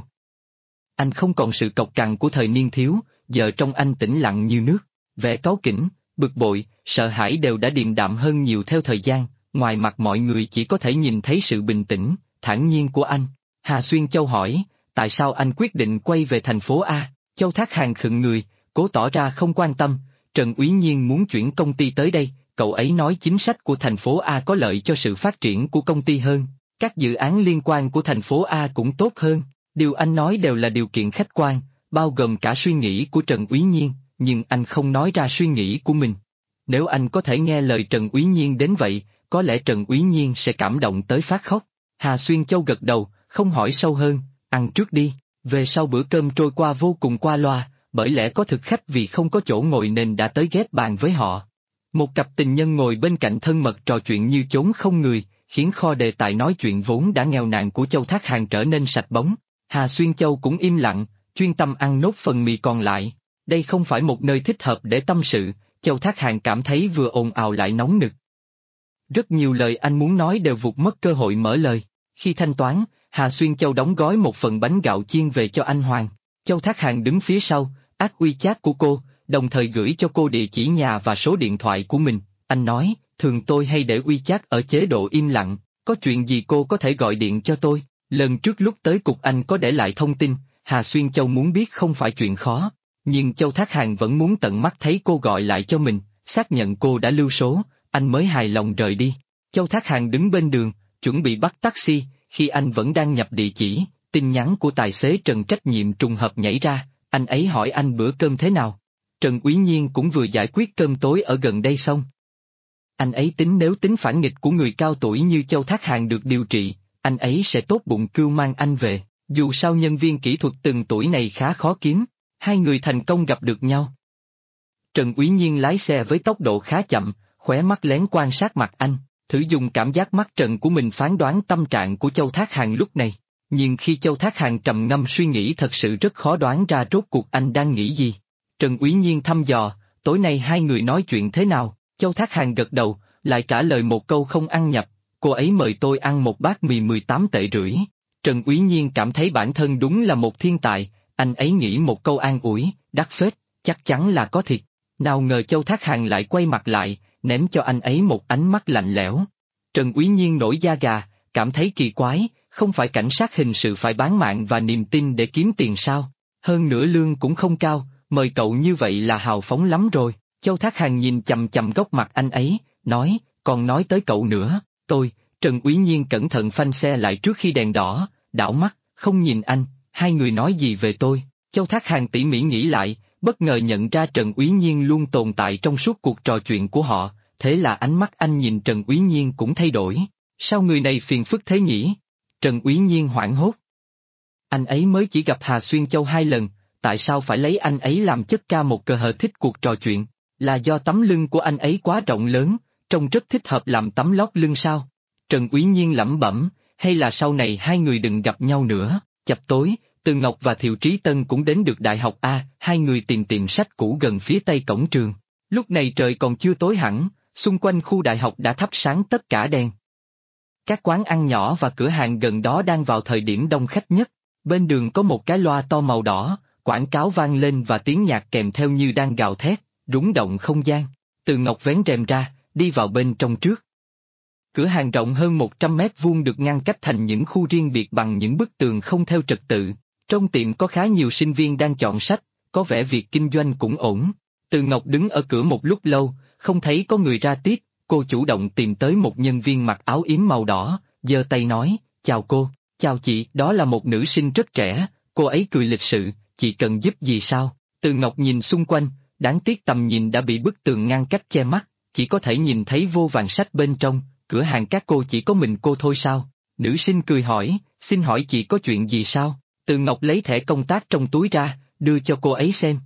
Anh không còn sự cộc cằn của thời niên thiếu, giờ trong anh tĩnh lặng như nước, vẻ cáu kỉnh, bực bội, sợ hãi đều đã điềm đạm hơn nhiều theo thời gian, ngoài mặt mọi người chỉ có thể nhìn thấy sự bình tĩnh, thản nhiên của anh. Hà Xuyên Châu hỏi, tại sao anh quyết định quay về thành phố A? Châu Thác Hàn khựng người, cố tỏ ra không quan tâm, Trần Úy Nhiên muốn chuyển công ty tới đây, cậu ấy nói chính sách của thành phố A có lợi cho sự phát triển của công ty hơn, các dự án liên quan của thành phố A cũng tốt hơn, điều anh nói đều là điều kiện khách quan, bao gồm cả suy nghĩ của Trần Úy Nhiên, nhưng anh không nói ra suy nghĩ của mình. Nếu anh có thể nghe lời Trần Úy Nhiên đến vậy, có lẽ Trần Úy Nhiên sẽ cảm động tới phát khóc. Hà Xuyên Châu gật đầu, không hỏi sâu hơn, ăn trước đi, về sau bữa cơm trôi qua vô cùng qua loa, bởi lẽ có thực khách vì không có chỗ ngồi nên đã tới ghép bàn với họ. Một cặp tình nhân ngồi bên cạnh thân mật trò chuyện như chốn không người, khiến kho đề tài nói chuyện vốn đã nghèo nàn của Châu Thác Hàn trở nên sạch bóng. Hà Xuyên Châu cũng im lặng, chuyên tâm ăn nốt phần mì còn lại. Đây không phải một nơi thích hợp để tâm sự, Châu Thác Hàn cảm thấy vừa ồn ào lại nóng nực. Rất nhiều lời anh muốn nói đều vụt mất cơ hội mở lời. Khi thanh toán, Hà Xuyên Châu đóng gói một phần bánh gạo chiên về cho anh Hoàng. Châu Thác Hàn đứng phía sau, át WeChat của cô, đồng thời gửi cho cô địa chỉ nhà và số điện thoại của mình. Anh nói, thường tôi hay để WeChat ở chế độ im lặng, có chuyện gì cô có thể gọi điện cho tôi. Lần trước lúc tới cục anh có để lại thông tin, Hà Xuyên Châu muốn biết không phải chuyện khó, nhưng Châu Thác Hàn vẫn muốn tận mắt thấy cô gọi lại cho mình, xác nhận cô đã lưu số, anh mới hài lòng rời đi. Châu Thác Hàn đứng bên đường, chuẩn bị bắt taxi, khi anh vẫn đang nhập địa chỉ, tin nhắn của tài xế Trần trách nhiệm trùng hợp nhảy ra, anh ấy hỏi anh bữa cơm thế nào. Trần Úy Nhiên cũng vừa giải quyết cơm tối ở gần đây xong. Anh ấy tính nếu tính phản nghịch của người cao tuổi như Châu Thác Hàn được điều trị, anh ấy sẽ tốt bụng cưu mang anh về, dù sao nhân viên kỹ thuật từng tuổi này khá khó kiếm, hai người thành công gặp được nhau. Trần Úy Nhiên lái xe với tốc độ khá chậm, khóe mắt lén quan sát mặt anh, thử dùng cảm giác mắt trần của mình phán đoán tâm trạng của Châu Thác Hàn lúc này, nhưng khi Châu Thác Hàn trầm ngâm suy nghĩ thật sự rất khó đoán ra rốt cuộc anh đang nghĩ gì. Trần Úy Nhiên thăm dò, tối nay hai người nói chuyện thế nào? Châu Thác Hàn gật đầu, lại trả lời một câu không ăn nhập, cô ấy mời tôi ăn một bát mì 18 tệ rưỡi. Trần Úy Nhiên cảm thấy bản thân đúng là một thiên tài, anh ấy nghĩ một câu an ủi, đắt phết, chắc chắn là có thiệt. Nào ngờ Châu Thác Hàn lại quay mặt lại, ném cho anh ấy một ánh mắt lạnh lẽo. Trần Úy Nhiên nổi da gà, cảm thấy kỳ quái, không phải cảnh sát hình sự phải bán mạng và niềm tin để kiếm tiền sao? Hơn nữa lương cũng không cao, mời cậu như vậy là hào phóng lắm rồi. Châu Thác Hàn nhìn chằm chằm góc mặt anh ấy, nói, còn nói tới cậu nữa, Trần Úy Nhiên cẩn thận phanh xe lại trước khi đèn đỏ, đảo mắt, không nhìn anh, hai người nói gì về tôi? Châu Thác Hàng tỉ mỉ nghĩ lại, bất ngờ nhận ra Trần Úy Nhiên luôn tồn tại trong suốt cuộc trò chuyện của họ, thế là ánh mắt anh nhìn Trần Úy Nhiên cũng thay đổi. Sao người này phiền phức thế nhỉ? Trần Úy Nhiên hoảng hốt. Anh ấy mới chỉ gặp Hà Xuyên Châu 2 lần, tại sao phải lấy anh ấy làm chất ca một cờ hờ thích cuộc trò chuyện? Là do tấm lưng của anh ấy quá rộng lớn, trông rất thích hợp làm tấm lót lưng sao? Trần Úy Nhiên lẩm bẩm, hay là sau này hai người đừng gặp nhau nữa. Chập tối, Từ Ngọc và Thiệu Trí Tân cũng đến được đại học A, hai người tìm tiệm sách cũ gần phía tây cổng trường. Lúc này trời còn chưa tối hẳn, xung quanh khu đại học đã thắp sáng tất cả đèn. Các quán ăn nhỏ và cửa hàng gần đó đang vào thời điểm đông khách nhất. Bên đường có một cái loa to màu đỏ, quảng cáo vang lên và tiếng nhạc kèm theo như đang gào thét, rúng động không gian. Từ Ngọc vén rèm ra, đi vào bên trong trước. Cửa hàng rộng hơn 100 mét vuông được ngăn cách thành những khu riêng biệt bằng những bức tường không theo trật tự. Trong tiệm có khá nhiều sinh viên đang chọn sách, có vẻ việc kinh doanh cũng ổn. Từ Ngọc đứng ở cửa một lúc lâu, không thấy có người ra tiếp, cô chủ động tìm tới một nhân viên mặc áo yếm màu đỏ, giơ tay nói, chào cô, chào chị, đó là một nữ sinh rất trẻ, cô ấy cười lịch sự, chị cần giúp gì sao? Từ Ngọc nhìn xung quanh, đáng tiếc tầm nhìn đã bị bức tường ngăn cách che mắt, chỉ có thể nhìn thấy vô vàn sách bên trong, cửa hàng các cô chỉ có mình cô thôi sao? Nữ sinh cười hỏi, xin hỏi chị có chuyện gì sao? Từ Ngọc lấy thẻ công tác trong túi ra, đưa cho cô ấy xem.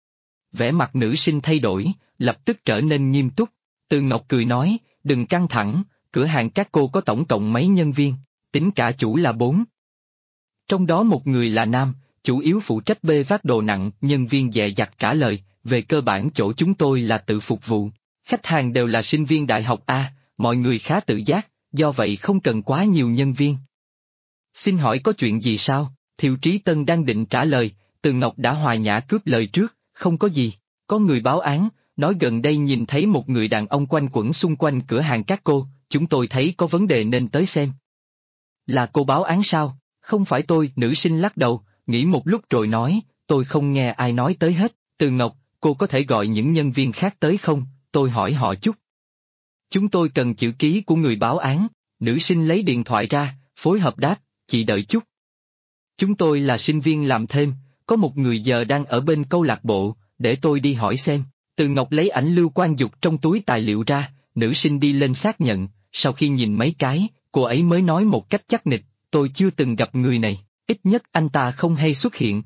Vẻ mặt nữ sinh thay đổi, lập tức trở nên nghiêm túc. Từ Ngọc cười nói, đừng căng thẳng, cửa hàng các cô có tổng cộng mấy nhân viên, tính cả chủ là 4. Trong đó một người là nam, chủ yếu phụ trách bê vác đồ nặng, nhân viên dè dặt trả lời, về cơ bản chỗ chúng tôi là tự phục vụ. Khách hàng đều là sinh viên đại học A, mọi người khá tự giác, do vậy không cần quá nhiều nhân viên. Xin hỏi có chuyện gì sao? Thiệu Trí Tân đang định trả lời, Từ Ngọc đã hòa nhã cướp lời trước, không có gì, có người báo án, nói gần đây nhìn thấy một người đàn ông quanh quẩn xung quanh cửa hàng các cô, chúng tôi thấy có vấn đề nên tới xem. Là cô báo án sao? Không phải tôi, nữ sinh lắc đầu, nghĩ một lúc rồi nói, tôi không nghe ai nói tới hết. Từ Ngọc, cô có thể gọi những nhân viên khác tới không? Tôi hỏi họ chút. Chúng tôi cần chữ ký của người báo án. Nữ sinh lấy điện thoại ra, phối hợp đáp, chị đợi chút. Chúng tôi là sinh viên làm thêm, có một người giờ đang ở bên câu lạc bộ, để tôi đi hỏi xem. Từ Ngọc lấy ảnh Lưu Quang Dục trong túi tài liệu ra, nữ sinh đi lên xác nhận, sau khi nhìn mấy cái, cô ấy mới nói một cách chắc nịch, tôi chưa từng gặp người này, ít nhất anh ta không hay xuất hiện.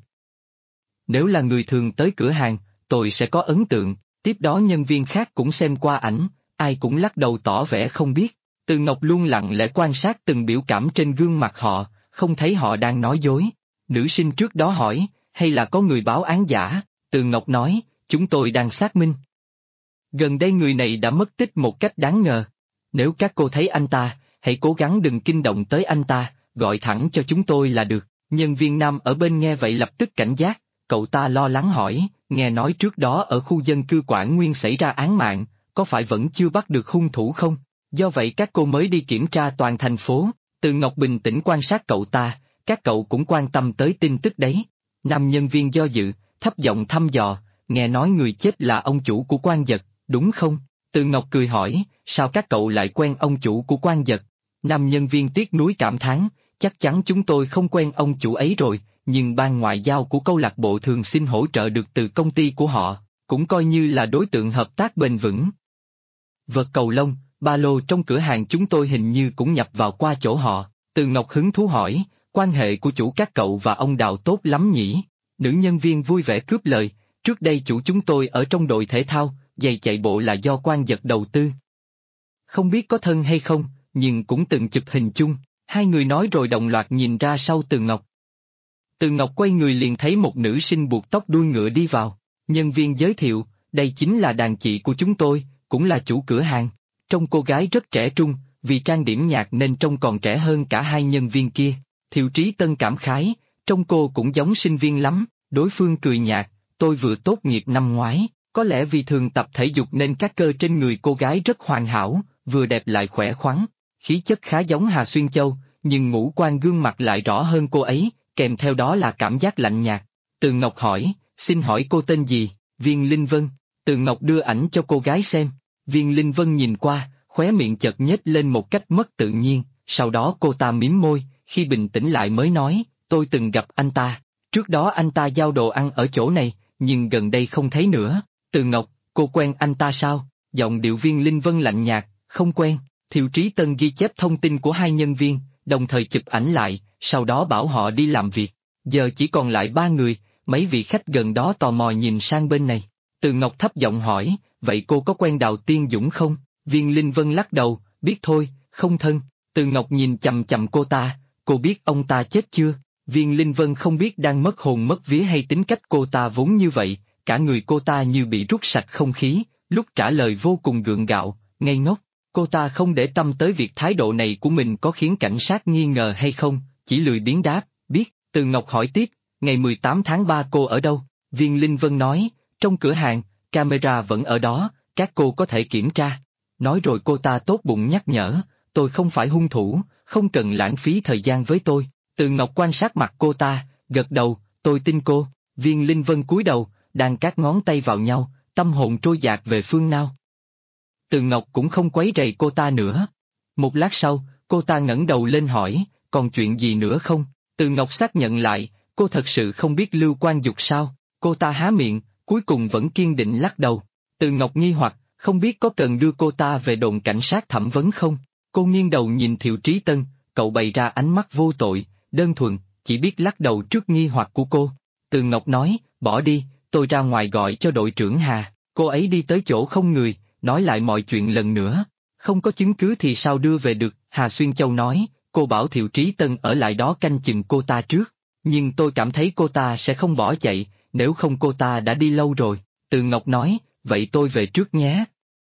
Nếu là người thường tới cửa hàng, tôi sẽ có ấn tượng, tiếp đó nhân viên khác cũng xem qua ảnh, ai cũng lắc đầu tỏ vẻ không biết. Từ Ngọc luôn lặng lẽ quan sát từng biểu cảm trên gương mặt họ, không thấy họ đang nói dối. Nữ sinh trước đó hỏi, hay là có người báo án giả? Từ Ngọc nói, chúng tôi đang xác minh. Gần đây người này đã mất tích một cách đáng ngờ. Nếu các cô thấy anh ta, hãy cố gắng đừng kinh động tới anh ta, gọi thẳng cho chúng tôi là được. Nhân viên nam ở bên nghe vậy lập tức cảnh giác, cậu ta lo lắng hỏi, nghe nói trước đó ở khu dân cư Quảng Nguyên xảy ra án mạng, có phải vẫn chưa bắt được hung thủ không? Do vậy các cô mới đi kiểm tra toàn thành phố. Từ Ngọc bình tĩnh quan sát cậu ta, các cậu cũng quan tâm tới tin tức đấy. Nam nhân viên do dự, thấp giọng thăm dò, nghe nói người chết là ông chủ của Quang Dật, đúng không? Từ Ngọc cười hỏi, sao các cậu lại quen ông chủ của Quang Dật? Nam nhân viên tiếc nuối cảm thán, chắc chắn chúng tôi không quen ông chủ ấy rồi, nhưng ban ngoại giao của câu lạc bộ thường xin hỗ trợ được từ công ty của họ, cũng coi như là đối tượng hợp tác bền vững. Vật cầu lông, ba lô trong cửa hàng chúng tôi hình như cũng nhập vào qua chỗ họ. Từ Ngọc hứng thú hỏi, quan hệ của chủ các cậu và ông Đào tốt lắm nhỉ? Nữ nhân viên vui vẻ cướp lời, trước đây chủ chúng tôi ở trong đội thể thao, giày chạy bộ là do Quang Dật đầu tư. Không biết có thân hay không, nhưng cũng từng chụp hình chung, hai người nói rồi đồng loạt nhìn ra sau Từ Ngọc. Từ Ngọc quay người liền thấy một nữ sinh buộc tóc đuôi ngựa đi vào, nhân viên giới thiệu, đây chính là đàn chị của chúng tôi, cũng là chủ cửa hàng. Trông cô gái rất trẻ trung, vì trang điểm nhạt nên trông còn trẻ hơn cả hai nhân viên kia. Thiệu Trí Tân cảm khái, trông cô cũng giống sinh viên lắm, đối phương cười nhạt, tôi vừa tốt nghiệp năm ngoái, có lẽ vì thường tập thể dục nên các cơ trên người cô gái rất hoàn hảo, vừa đẹp lại khỏe khoắn, khí chất khá giống Hà Xuyên Châu, nhưng ngũ quan gương mặt lại rõ hơn cô ấy, kèm theo đó là cảm giác lạnh nhạt. Từ Ngọc hỏi, xin hỏi cô tên gì? Viên Linh Vân. Từ Ngọc đưa ảnh cho cô gái xem, Viên Linh Vân nhìn qua, khóe miệng chợt nhếch lên một cách mất tự nhiên, sau đó cô ta mím môi, khi bình tĩnh lại mới nói, tôi từng gặp anh ta, Trước đó anh ta giao đồ ăn ở chỗ này, nhưng gần đây không thấy nữa. Từ Ngọc, cô quen anh ta sao? Giọng điệu Viên Linh Vân lạnh nhạt, không quen. Thiệu Trí Tân ghi chép thông tin của hai nhân viên, đồng thời chụp ảnh lại, sau đó bảo họ đi làm việc. Giờ chỉ còn lại 3 người, mấy vị khách gần đó tò mò nhìn sang bên này. Từ Ngọc thấp giọng hỏi, vậy cô có quen Đào Tiên Dũng không? Viên Linh Vân lắc đầu, biết thôi, không thân. Từ Ngọc nhìn chằm chằm cô ta, cô biết ông ta chết chưa? Viên Linh Vân không biết đang mất hồn mất vía hay tính cách cô ta vốn như vậy, cả người cô ta như bị rút sạch không khí, lúc trả lời vô cùng gượng gạo, ngây ngốc. Cô ta không để tâm tới việc thái độ này của mình có khiến cảnh sát nghi ngờ hay không, chỉ lười biếng đáp, biết. Từ Ngọc hỏi tiếp, ngày 18 tháng 3 cô ở đâu? Viên Linh Vân nói, trong cửa hàng, camera vẫn ở đó, các cô có thể kiểm tra. Nói rồi cô ta tốt bụng nhắc nhở, tôi không phải hung thủ, không cần lãng phí thời gian với tôi. Từ Ngọc quan sát mặt cô ta, gật đầu, tôi tin cô. Viên Linh Vân cúi đầu, đang cắt ngón tay vào nhau, tâm hồn trôi dạt về phương nào. Từ Ngọc cũng không quấy rầy cô ta nữa. Một lát sau, cô ta ngẩng đầu lên hỏi, còn chuyện gì nữa không? Từ Ngọc xác nhận lại, cô thật sự không biết Lưu Quang Dục sao? Cô ta há miệng, cuối cùng vẫn kiên định lắc đầu. Từ Ngọc nghi hoặc, không biết có cần đưa cô ta về đồn cảnh sát thẩm vấn không? Cô nghiêng đầu nhìn Thiệu Trí Tân, cậu bày ra ánh mắt vô tội, đơn thuần, chỉ biết lắc đầu trước nghi hoặc của cô. Từ Ngọc nói, bỏ đi, tôi ra ngoài gọi cho đội trưởng Hà. Cô ấy đi tới chỗ không người, nói lại mọi chuyện lần nữa. Không có chứng cứ thì sao đưa về được? Hà Xuyên Châu nói, cô bảo Thiệu Trí Tân ở lại đó canh chừng cô ta trước. Nhưng tôi cảm thấy cô ta sẽ không bỏ chạy, nếu không cô ta đã đi lâu rồi. Từ Ngọc nói, vậy tôi về trước nhé.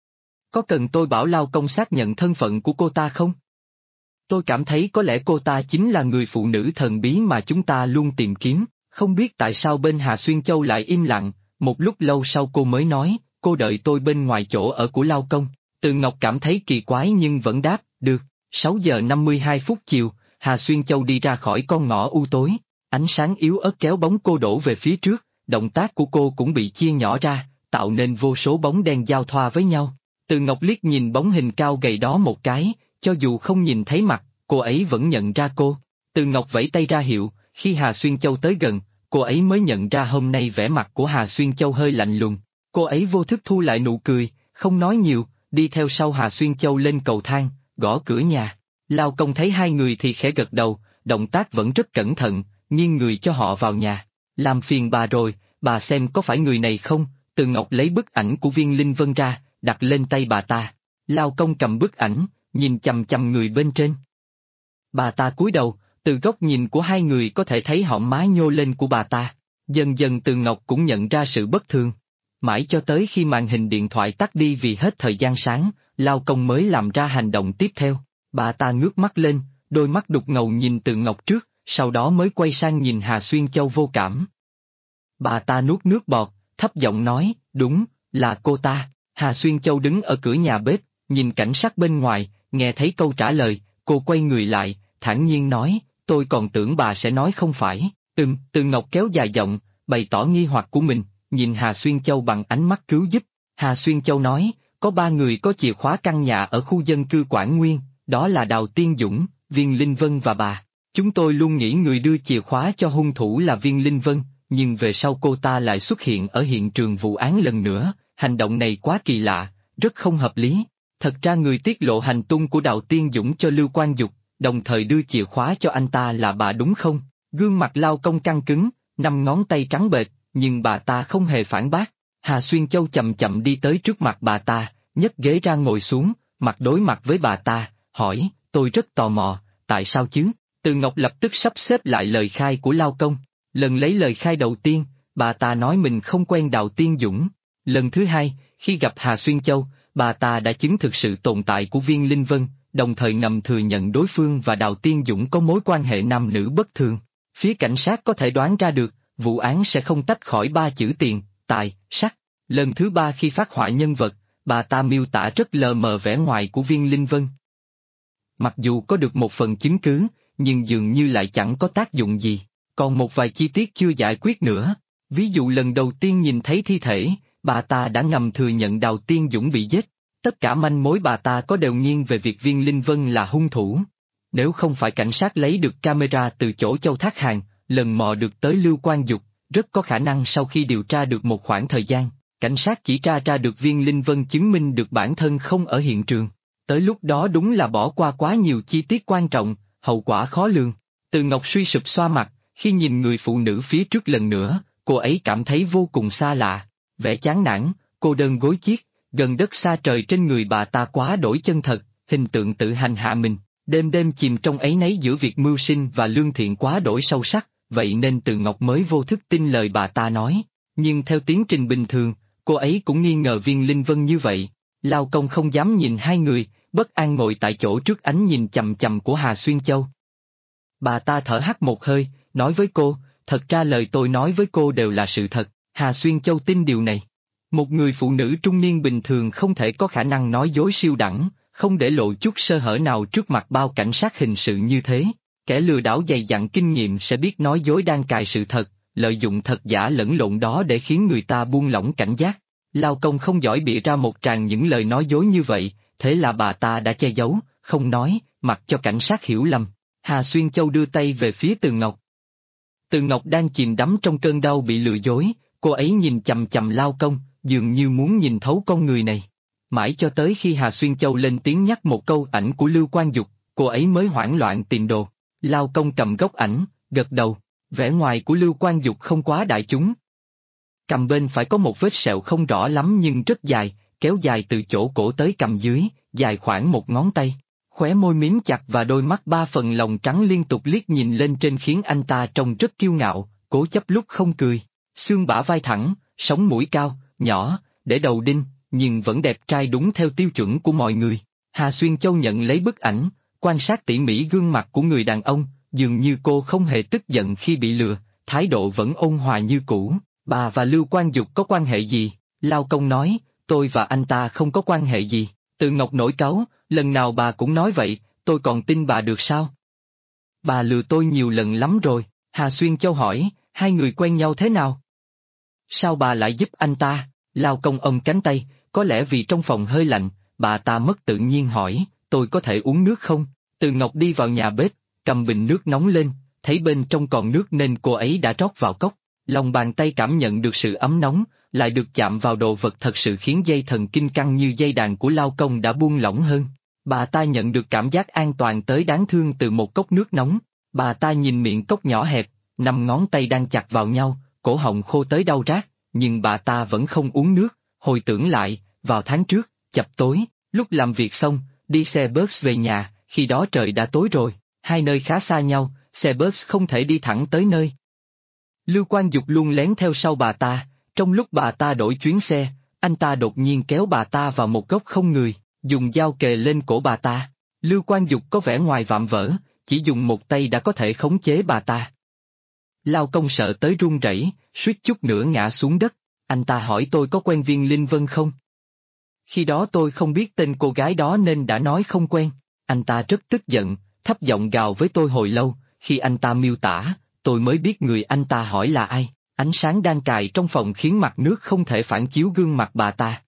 Có cần tôi bảo Lao Công xác nhận thân phận của cô ta không? Tôi cảm thấy có lẽ cô ta chính là người phụ nữ thần bí mà chúng ta luôn tìm kiếm. Không biết tại sao bên Hà Xuyên Châu lại im lặng, một lúc lâu sau cô mới nói, cô đợi tôi bên ngoài chỗ ở của Lao Công. Từ Ngọc cảm thấy kỳ quái nhưng vẫn đáp, được. 6 giờ 52 phút chiều, Hà Xuyên Châu đi ra khỏi con ngõ u tối, ánh sáng yếu ớt kéo bóng cô đổ về phía trước, động tác của cô cũng bị chia nhỏ ra, tạo nên vô số bóng đen giao thoa với nhau. Từ Ngọc liếc nhìn bóng hình cao gầy đó một cái, cho dù không nhìn thấy mặt, cô ấy vẫn nhận ra cô. Từ Ngọc vẫy tay ra hiệu, khi Hà Xuyên Châu tới gần, cô ấy mới nhận ra hôm nay vẻ mặt của Hà Xuyên Châu hơi lạnh lùng. Cô ấy vô thức thu lại nụ cười, không nói nhiều, đi theo sau Hà Xuyên Châu lên cầu thang, gõ cửa nhà. Lao Công thấy hai người thì khẽ gật đầu, động tác vẫn rất cẩn thận, nghiêng người cho họ vào nhà. Làm phiền bà rồi, bà xem có phải người này không? Từ Ngọc lấy bức ảnh của Viên Linh Vân ra, đặt lên tay bà ta. Lao Công cầm bức ảnh, nhìn chằm chằm người bên trên. Bà ta cúi đầu, từ góc nhìn của hai người có thể thấy hõm má nhô lên của bà ta. Dần dần Từ Ngọc cũng nhận ra sự bất thường. Mãi cho tới khi màn hình điện thoại tắt đi vì hết thời gian sáng, Lao Công mới làm ra hành động tiếp theo. Bà ta ngước mắt lên, đôi mắt đục ngầu nhìn Từ Ngọc trước, sau đó mới quay sang nhìn Hà Xuyên Châu vô cảm. Bà ta nuốt nước bọt, thấp giọng nói, đúng, là cô ta. Hà Xuyên Châu đứng ở cửa nhà bếp, nhìn cảnh sát bên ngoài, nghe thấy câu trả lời, cô quay người lại, thản nhiên nói, tôi còn tưởng bà sẽ nói không phải. Từ Ngọc kéo dài giọng, bày tỏ nghi hoặc của mình, nhìn Hà Xuyên Châu bằng ánh mắt cứu giúp. Hà Xuyên Châu nói, có 3 người có chìa khóa căn nhà ở khu dân cư Quảng Nguyên, đó là Đào Tiên Dũng, Viên Linh Vân và bà. Chúng tôi luôn nghĩ người đưa chìa khóa cho hung thủ là Viên Linh Vân, nhưng về sau cô ta lại xuất hiện ở hiện trường vụ án lần nữa, hành động này quá kỳ lạ, rất không hợp lý. Thật ra người tiết lộ hành tung của Đào Tiên Dũng cho Lưu Quang Dục, đồng thời đưa chìa khóa cho anh ta là bà đúng không? Gương mặt Lao Công căng cứng, 5 ngón tay trắng bệch, nhưng bà ta không hề phản bác. Hà Xuyên Châu chậm chậm đi tới trước mặt bà ta, nhấc ghế ra ngồi xuống, mặt đối mặt với bà ta, hỏi, tôi rất tò mò, tại sao chứ? Từ Ngọc lập tức sắp xếp lại lời khai của Lao Công. Lần lấy lời khai đầu tiên, bà ta nói mình không quen Đào Tiên Dũng. Lần thứ hai, khi gặp Hà Xuyên Châu, bà ta đã chứng thực sự tồn tại của Viên Linh Vân, đồng thời ngầm thừa nhận đối phương và Đào Tiên Dũng có mối quan hệ nam nữ bất thường. Phía cảnh sát có thể đoán ra được, vụ án sẽ không tách khỏi 3 chữ tiền, tài, sắc. Lần thứ 3 khi phát họa nhân vật, bà ta miêu tả rất lờ mờ vẻ ngoài của Viên Linh Vân. Mặc dù có được một phần chứng cứ, nhưng dường như lại chẳng có tác dụng gì, còn một vài chi tiết chưa giải quyết nữa. Ví dụ lần đầu tiên nhìn thấy thi thể, bà ta đã ngầm thừa nhận Đào Tiên Dũng bị giết. Tất cả manh mối bà ta có đều nghiêng về việc Viên Linh Vân là hung thủ. Nếu không phải cảnh sát lấy được camera từ chỗ Châu Thác Hàng, lần mò được tới Lưu Quang Dục, rất có khả năng sau khi điều tra được một khoảng thời gian, cảnh sát chỉ tra ra được viên Linh Vân chứng minh được bản thân không ở hiện trường. Tới lúc đó đúng là bỏ qua quá nhiều chi tiết quan trọng, hậu quả khó lường. Từ Ngọc suy sụp xoa mặt, khi nhìn người phụ nữ phía trước lần nữa, cô ấy cảm thấy vô cùng xa lạ, vẻ chán nản, cô đơn gối chiếc, gần đất xa trời trên người bà ta quá đổi chân thật, hình tượng tự hành hạ mình, đêm đêm chìm trong áy náy giữa việc mưu sinh và lương thiện quá đổi sâu sắc, vậy nên Từ Ngọc mới vô thức tin lời bà ta nói. Nhưng theo tiến trình bình thường, cô ấy cũng nghi ngờ viên Linh Vân như vậy. Lao Công không dám nhìn hai người, bất an ngồi tại chỗ trước ánh nhìn chằm chằm của Hà Xuyên Châu. Bà ta thở hắt một hơi, nói với cô, thật ra lời tôi nói với cô đều là sự thật, Hà Xuyên Châu tin điều này. Một người phụ nữ trung niên bình thường không thể có khả năng nói dối siêu đẳng, không để lộ chút sơ hở nào trước mặt bao cảnh sát hình sự như thế. Kẻ lừa đảo dày dặn kinh nghiệm sẽ biết nói dối đang cài sự thật, lợi dụng thật giả lẫn lộn đó để khiến người ta buông lỏng cảnh giác. Lao Công không giỏi bịa ra một tràng những lời nói dối như vậy, thế là bà ta đã che giấu, không nói, mặc cho cảnh sát hiểu lầm. Hà Xuyên Châu đưa tay về phía Từ Ngọc. Từ Ngọc đang chìm đắm trong cơn đau bị lừa dối, cô ấy nhìn chằm chằm Lao Công, dường như muốn nhìn thấu con người này. Mãi cho tới khi Hà Xuyên Châu lên tiếng nhắc một câu ảnh của Lưu Quang Dục, cô ấy mới hoảng loạn tìm đồ. Lao Công cầm góc ảnh, gật đầu, vẻ ngoài của Lưu Quang Dục không quá đại chúng. Cằm bên phải có một vết sẹo không rõ lắm nhưng rất dài, kéo dài từ chỗ cổ tới cằm dưới, dài khoảng một ngón tay. Khóe môi mím chặt và đôi mắt ba phần lòng trắng liên tục liếc nhìn lên trên khiến anh ta trông rất kiêu ngạo, cố chấp lúc không cười. Xương bả vai thẳng, sống mũi cao, nhỏ, để đầu đinh, nhưng vẫn đẹp trai đúng theo tiêu chuẩn của mọi người. Hà Xuyên Châu nhận lấy bức ảnh, quan sát tỉ mỉ gương mặt của người đàn ông, dường như cô không hề tức giận khi bị lừa, thái độ vẫn ôn hòa như cũ. Bà và Lưu Quang Dục có quan hệ gì? Lao Công nói, tôi và anh ta không có quan hệ gì. Từ Ngọc nổi cáu, lần nào bà cũng nói vậy, tôi còn tin bà được sao? Bà lừa tôi nhiều lần lắm rồi. Hà Xuyên Châu hỏi, hai người quen nhau thế nào? Sao bà lại giúp anh ta? Lao Công ôm cánh tay, có lẽ vì trong phòng hơi lạnh, bà ta mất tự nhiên hỏi, tôi có thể uống nước không? Từ Ngọc đi vào nhà bếp, cầm bình nước nóng lên, thấy bên trong còn nước nên cô ấy đã rót vào cốc. Lòng bàn tay cảm nhận được sự ấm nóng, lại được chạm vào đồ vật thật sự khiến dây thần kinh căng như dây đàn của Lao Công đã buông lỏng hơn. Bà ta nhận được cảm giác an toàn tới đáng thương từ một cốc nước nóng. Bà ta nhìn miệng cốc nhỏ hẹp, 5 ngón tay đang chặt vào nhau, cổ họng khô tới đau rát, nhưng bà ta vẫn không uống nước. Hồi tưởng lại, vào tháng trước, chập tối, lúc làm việc xong, đi xe bus về nhà, khi đó trời đã tối rồi, hai nơi khá xa nhau, xe bus không thể đi thẳng tới nơi. Lưu Quang Dục luôn lén theo sau bà ta, trong lúc bà ta đổi chuyến xe, anh ta đột nhiên kéo bà ta vào một góc không người, dùng dao kề lên cổ bà ta. Lưu Quang Dục có vẻ ngoài vạm vỡ, chỉ dùng một tay đã có thể khống chế bà ta. Lao Công sợ tới run rẩy, suýt chút nữa ngã xuống đất. Anh ta hỏi tôi có quen viên Linh Vân không? Khi đó tôi không biết tên cô gái đó nên đã nói không quen. Anh ta rất tức giận, thấp giọng gào với tôi hồi lâu, khi anh ta miêu tả, tôi mới biết người anh ta hỏi là ai. Ánh sáng đang cài trong phòng khiến mặt nước không thể phản chiếu gương mặt bà ta.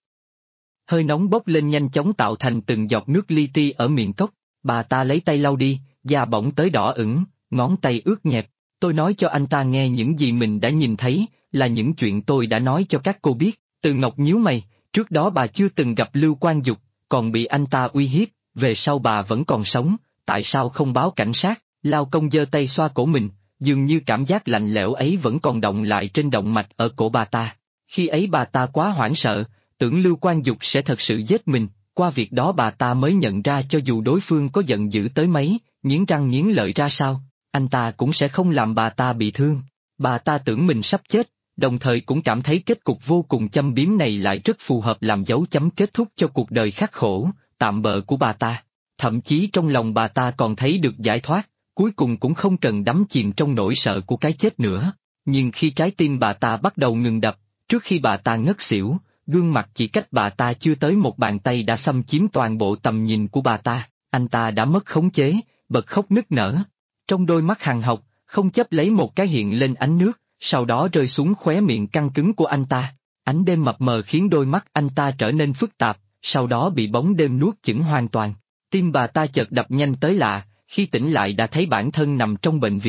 Hơi nóng bốc lên nhanh chóng tạo thành từng giọt nước li ti ở miệng cốc. Bà ta lấy tay lau đi, da bỗng tới đỏ ửng, ngón tay ướt nhẹp. Tôi nói cho anh ta nghe những gì mình đã nhìn thấy, là những chuyện tôi đã nói cho các cô biết. Từ Ngọc nhíu mày, trước đó bà chưa từng gặp Lưu Quang Dục, còn bị anh ta uy hiếp, về sau bà vẫn còn sống, tại sao không báo cảnh sát? Lao Công giơ tay xoa cổ mình, dường như cảm giác lạnh lẽo ấy vẫn còn động lại trên động mạch ở cổ bà ta. Khi ấy bà ta quá hoảng sợ, tưởng Lưu Quang Dục sẽ thật sự giết mình, qua việc đó bà ta mới nhận ra cho dù đối phương có giận dữ tới mấy, nghiến răng nghiến lợi ra sao, anh ta cũng sẽ không làm bà ta bị thương. Bà ta tưởng mình sắp chết, đồng thời cũng cảm thấy kết cục vô cùng châm biếm này lại rất phù hợp làm dấu chấm kết thúc cho cuộc đời khắc khổ, tạm bợ của bà ta. Thậm chí trong lòng bà ta còn thấy được giải thoát, cuối cùng cũng không cần đắm chìm trong nỗi sợ của cái chết nữa. Nhưng khi trái tim bà ta bắt đầu ngừng đập, trước khi bà ta ngất xỉu, gương mặt chỉ cách bà ta chưa tới một bàn tay đã xâm chiếm toàn bộ tầm nhìn của bà ta, anh ta đã mất khống chế, bật khóc nức nở. Trong đôi mắt hằn học, không chấp lấy một cái hiện lên ánh nước, sau đó rơi xuống khóe miệng căng cứng của anh ta. Ánh đêm mập mờ khiến đôi mắt anh ta trở nên phức tạp, sau đó bị bóng đêm nuốt chửng hoàn toàn. Tim bà ta chợt đập nhanh tới lạ, khi tỉnh lại đã thấy bản thân nằm trong bệnh viện.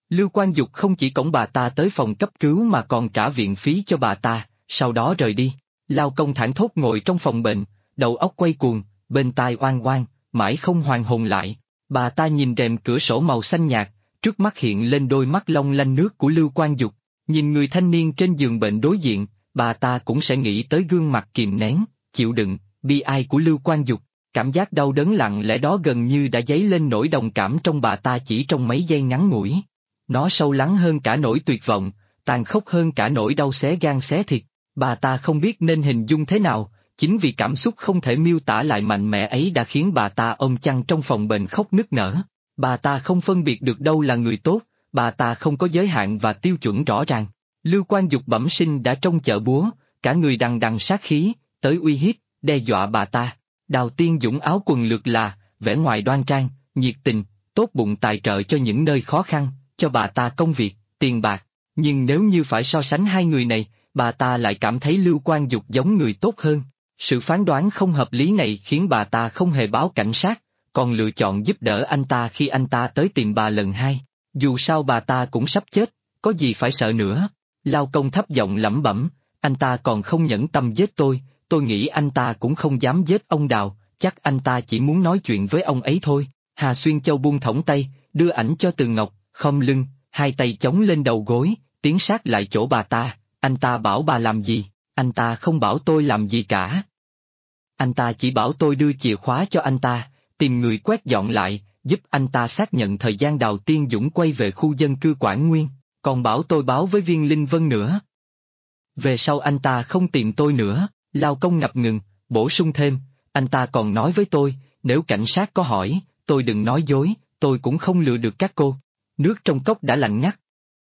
Lưu Quang Dục không chỉ cõng bà ta tới phòng cấp cứu mà còn trả viện phí cho bà ta, sau đó rời đi. Lao Công thảng thốt ngồi trong phòng bệnh, đầu óc quay cuồng, bên tai oang oang, mãi không hoàn hồn lại. Bà ta nhìn rèm cửa sổ màu xanh nhạt, trước mắt hiện lên đôi mắt long lanh nước của Lưu Quang Dục. Nhìn người thanh niên trên giường bệnh đối diện, bà ta cũng sẽ nghĩ tới gương mặt kìm nén, chịu đựng, bi ai của Lưu Quang Dục. Cảm giác đau đớn lặng lẽ đó gần như đã dấy lên nỗi đồng cảm trong bà ta chỉ trong mấy giây ngắn ngủi. Nó sâu lắng hơn cả nỗi tuyệt vọng, tàn khốc hơn cả nỗi đau xé gan xé thịt. Bà ta không biết nên hình dung thế nào, chính vì cảm xúc không thể miêu tả lại mạnh mẽ ấy đã khiến bà ta ôm chăn trong phòng bệnh khóc nức nở. Bà ta không phân biệt được đâu là người tốt, bà ta không có giới hạn và tiêu chuẩn rõ ràng. Lưu Quang Dục bẩm sinh đã trông chợ búa, cả người đằng đằng sát khí, tới uy hiếp, đe dọa bà ta. Đào Tiên Dũng áo quần lượt là, vẻ ngoài đoan trang, nhiệt tình, tốt bụng tài trợ cho những nơi khó khăn, cho bà ta công việc, tiền bạc. Nhưng nếu như phải so sánh hai người này, bà ta lại cảm thấy Lưu Quang Dục giống người tốt hơn. Sự phán đoán không hợp lý này khiến bà ta không hề báo cảnh sát, còn lựa chọn giúp đỡ anh ta khi anh ta tới tìm bà lần hai. Dù sao bà ta cũng sắp chết, có gì phải sợ nữa. Lao Công thấp giọng lẩm bẩm, anh ta còn không nhẫn tâm giết tôi nghĩ anh ta cũng không dám giết ông Đào, chắc anh ta chỉ muốn nói chuyện với ông ấy thôi. Hà Xuyên Châu buông thõng tay, đưa ảnh cho Từ Ngọc, khom lưng, hai tay chống lên đầu gối, tiến sát lại chỗ bà ta. Anh ta bảo bà làm gì? Anh ta không bảo tôi làm gì cả. Anh ta chỉ bảo tôi đưa chìa khóa cho anh ta, tìm người quét dọn lại, giúp anh ta xác nhận thời gian Đào Tiên Dũng quay về khu dân cư Quảng Nguyên, còn bảo tôi báo với Viên Linh Vân nữa. Về sau anh ta không tìm tôi nữa. Lao Công ngập ngừng, bổ sung thêm, anh ta còn nói với tôi, nếu cảnh sát có hỏi, tôi đừng nói dối, tôi cũng không lừa được các cô. Nước trong cốc đã lạnh ngắt.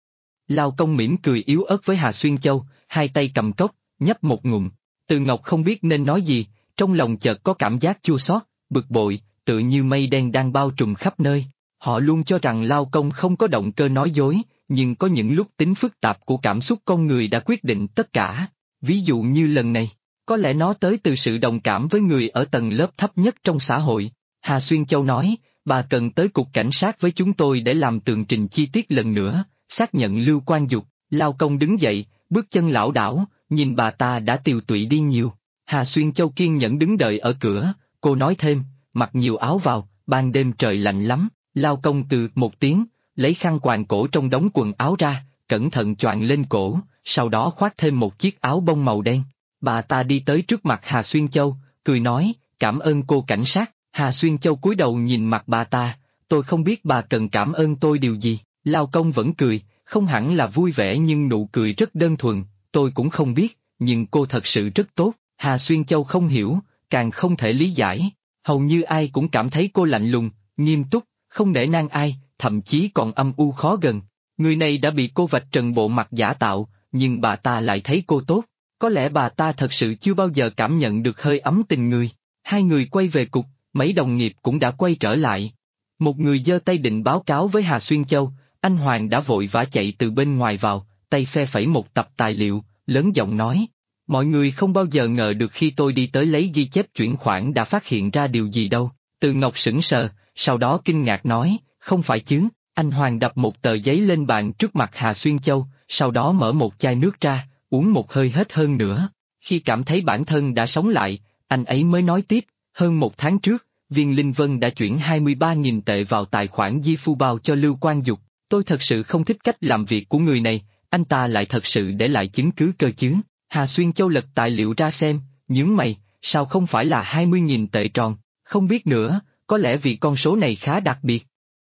Lao Công mỉm cười yếu ớt với Hà Xuyên Châu, hai tay cầm cốc, nhấp một ngụm. Từ Ngọc không biết nên nói gì, trong lòng chợt có cảm giác chua xót, bực bội, tự như mây đen đang bao trùm khắp nơi. Họ luôn cho rằng Lao Công không có động cơ nói dối, nhưng có những lúc tính phức tạp của cảm xúc con người đã quyết định tất cả. Ví dụ như lần này, có lẽ nó tới từ sự đồng cảm với người ở tầng lớp thấp nhất trong xã hội. Hà Xuyên Châu nói, bà cần tới cục cảnh sát với chúng tôi để làm tường trình chi tiết lần nữa, xác nhận Lưu Quang Dục. Lao Công đứng dậy, bước chân lảo đảo, nhìn bà ta đã tiều tụy đi nhiều. Hà Xuyên Châu kiên nhẫn đứng đợi ở cửa, cô nói thêm, mặc nhiều áo vào, ban đêm trời lạnh lắm. Lao Công từ một tiếng, lấy khăn quàng cổ trong đống quần áo ra, cẩn thận choàng lên cổ, sau đó khoác thêm một chiếc áo bông màu đen. Bà ta đi tới trước mặt Hà Xuyên Châu, cười nói, cảm ơn cô cảnh sát. Hà Xuyên Châu cúi đầu nhìn mặt bà ta, tôi không biết bà cần cảm ơn tôi điều gì. Lao Công vẫn cười, không hẳn là vui vẻ nhưng nụ cười rất đơn thuần, tôi cũng không biết, nhưng cô thật sự rất tốt. Hà Xuyên Châu không hiểu, càng không thể lý giải, hầu như ai cũng cảm thấy cô lạnh lùng, nghiêm túc, không nể nang ai, thậm chí còn âm u khó gần. Người này đã bị cô vạch trần bộ mặt giả tạo, nhưng bà ta lại thấy cô tốt. Có lẽ bà ta thật sự chưa bao giờ cảm nhận được hơi ấm tình người. Hai người quay về cục, mấy đồng nghiệp cũng đã quay trở lại. Một người giơ tay định báo cáo với Hà Xuyên Châu, anh Hoàng đã vội vã chạy từ bên ngoài vào, tay phe phẩy một tập tài liệu, lớn giọng nói. Mọi người không bao giờ ngờ được khi tôi đi tới lấy ghi chép chuyển khoản đã phát hiện ra điều gì đâu. Từ Ngọc sững sờ, sau đó kinh ngạc nói, không phải chứ. Anh Hoàng đập một tờ giấy lên bàn trước mặt Hà Xuyên Châu, sau đó mở một chai nước ra, uống một hơi hết hơn nữa. Khi cảm thấy bản thân đã sống lại, anh ấy mới nói tiếp, hơn một tháng trước, Viên Linh Vân đã chuyển 23.000 tệ vào tài khoản Di Phu Bao cho Lưu Quang Dục. Tôi thật sự không thích cách làm việc của người này, anh ta lại thật sự để lại chứng cứ cơ chứ. Hà Xuyên Châu lật tài liệu ra xem, nhướng mày, sao không phải là 20.000 tệ tròn, không biết nữa, có lẽ vì con số này khá đặc biệt.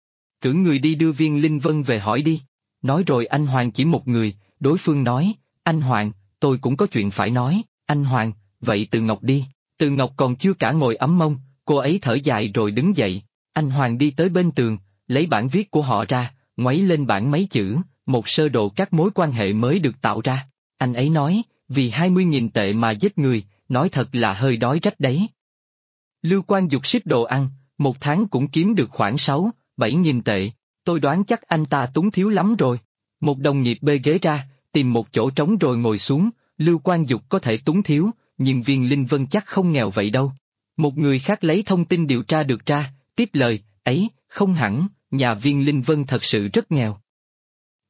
Cử người đi đưa Viên Linh Vân về hỏi đi. Nói rồi anh Hoàng chỉ một người, đối phương nói, anh Hoàng, tôi cũng có chuyện phải nói. Anh Hoàng, vậy Từ Ngọc đi. Từ Ngọc còn chưa cả ngồi ấm mông, cô ấy thở dài rồi đứng dậy. Anh Hoàng đi tới bên tường, lấy bản viết của họ ra, ngoáy lên bảng mấy chữ, một sơ đồ các mối quan hệ mới được tạo ra. Anh ấy nói, vì 20.000 tệ mà giết người, nói thật là hơi đói rách đấy. Lưu Quang Dục ship đồ ăn, một tháng cũng kiếm được khoảng 6-7.000 tệ, tôi đoán chắc anh ta túng thiếu lắm rồi. Một đồng nghiệp bê ghế ra, tìm một chỗ trống rồi ngồi xuống, Lưu Quang Dục có thể túng thiếu, nhưng Viên Linh Vân chắc không nghèo vậy đâu. Một người khác lấy thông tin điều tra được ra, tiếp lời, ấy, không hẳn, nhà Viên Linh Vân thật sự rất nghèo.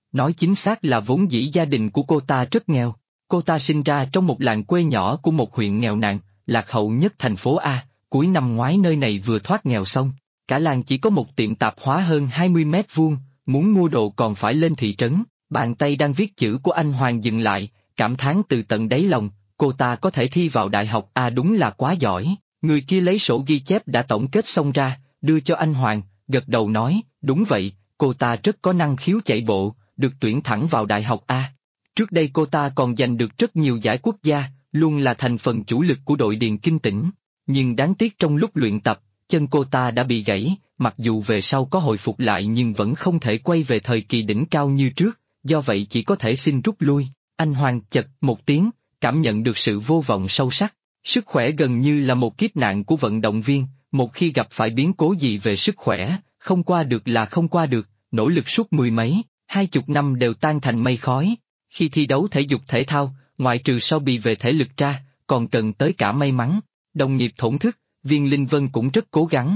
Nói chính xác là vốn dĩ gia đình của cô ta rất nghèo. Cô ta sinh ra trong một làng quê nhỏ của một huyện nghèo nàn, lạc hậu nhất thành phố A, cuối năm ngoái nơi này vừa thoát nghèo xong. Cả làng chỉ có một tiệm tạp hóa hơn 20 mét vuông, muốn mua đồ còn phải lên thị trấn. Bàn tay đang viết chữ của anh Hoàng dừng lại, cảm thán từ tận đáy lòng, cô ta có thể thi vào đại học A đúng là quá giỏi. Người kia lấy sổ ghi chép đã tổng kết xong ra, đưa cho anh Hoàng, gật đầu nói, đúng vậy, cô ta rất có năng khiếu chạy bộ, được tuyển thẳng vào đại học A. Trước đây cô ta còn giành được rất nhiều giải quốc gia, luôn là thành phần chủ lực của đội điền kinh tỉnh. Nhưng đáng tiếc trong lúc luyện tập, chân cô ta đã bị gãy, mặc dù về sau có hồi phục lại nhưng vẫn không thể quay về thời kỳ đỉnh cao như trước, do vậy chỉ có thể xin rút lui. Anh Hoàng chật một tiếng, cảm nhận được sự vô vọng sâu sắc. Sức khỏe gần như là một kiếp nạn của vận động viên, một khi gặp phải biến cố gì về sức khỏe, không qua được là không qua được, nỗ lực suốt mười mấy, 20 năm đều tan thành mây khói. Khi thi đấu thể dục thể thao, ngoại trừ so bì về thể lực ra, còn cần tới cả may mắn. Đồng nghiệp thổn thức, Viên Linh Vân cũng rất cố gắng.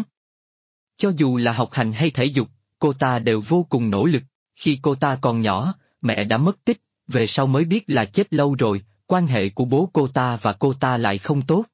Cho dù là học hành hay thể dục, cô ta đều vô cùng nỗ lực. Khi cô ta còn nhỏ, mẹ đã mất tích, về sau mới biết là chết lâu rồi, quan hệ của bố cô ta và cô ta lại không tốt.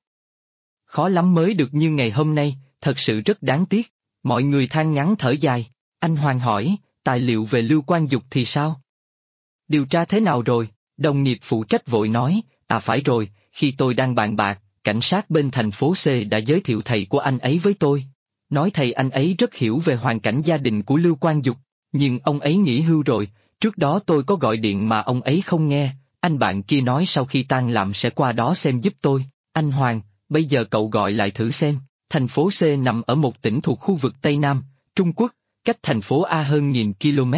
Khó lắm mới được như ngày hôm nay, thật sự rất đáng tiếc. Mọi người than ngắn thở dài. Anh Hoàng hỏi, tài liệu về Lưu Quang Dục thì sao? Điều tra thế nào rồi? Đồng nghiệp phụ trách vội nói, phải rồi, khi tôi đang bàn bạc, cảnh sát bên thành phố C đã giới thiệu thầy của anh ấy với tôi. Nói thầy anh ấy rất hiểu về hoàn cảnh gia đình của Lưu Quang Dục, nhưng ông ấy nghỉ hưu rồi, trước đó tôi có gọi điện mà ông ấy không nghe, anh bạn kia nói sau khi tan làm sẽ qua đó xem giúp tôi. Anh Hoàng, bây giờ cậu gọi lại thử xem, thành phố C nằm ở một tỉnh thuộc khu vực Tây Nam, Trung Quốc, cách thành phố A hơn 1000 km.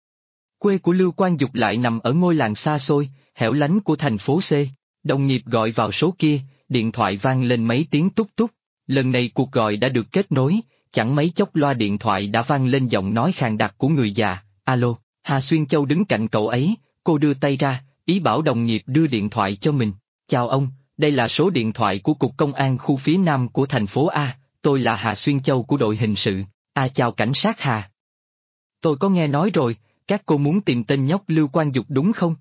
Quê của Lưu Quang Dục lại nằm ở ngôi làng xa xôi, hẻo lánh của thành phố C. Đồng nghiệp gọi vào số kia, điện thoại vang lên mấy tiếng tút tút. Lần này cuộc gọi đã được kết nối, chẳng mấy chốc loa điện thoại đã vang lên giọng nói khàn đặc của người già, alo, Hà Xuyên Châu đứng cạnh cậu ấy, cô đưa tay ra, ý bảo đồng nghiệp đưa điện thoại cho mình. Chào ông, đây là số điện thoại của Cục Công an khu phía Nam của thành phố A, tôi là Hà Xuyên Châu của đội hình sự. Chào cảnh sát Hà. Tôi có nghe nói rồi, các cô muốn tìm tên nhóc Lưu Quang Dục đúng không?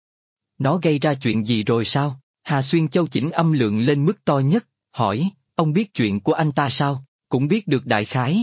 Nó gây ra chuyện gì rồi sao? Hà Xuyên Châu chỉnh âm lượng lên mức to nhất, hỏi, ông biết chuyện của anh ta sao? Cũng biết được đại khái.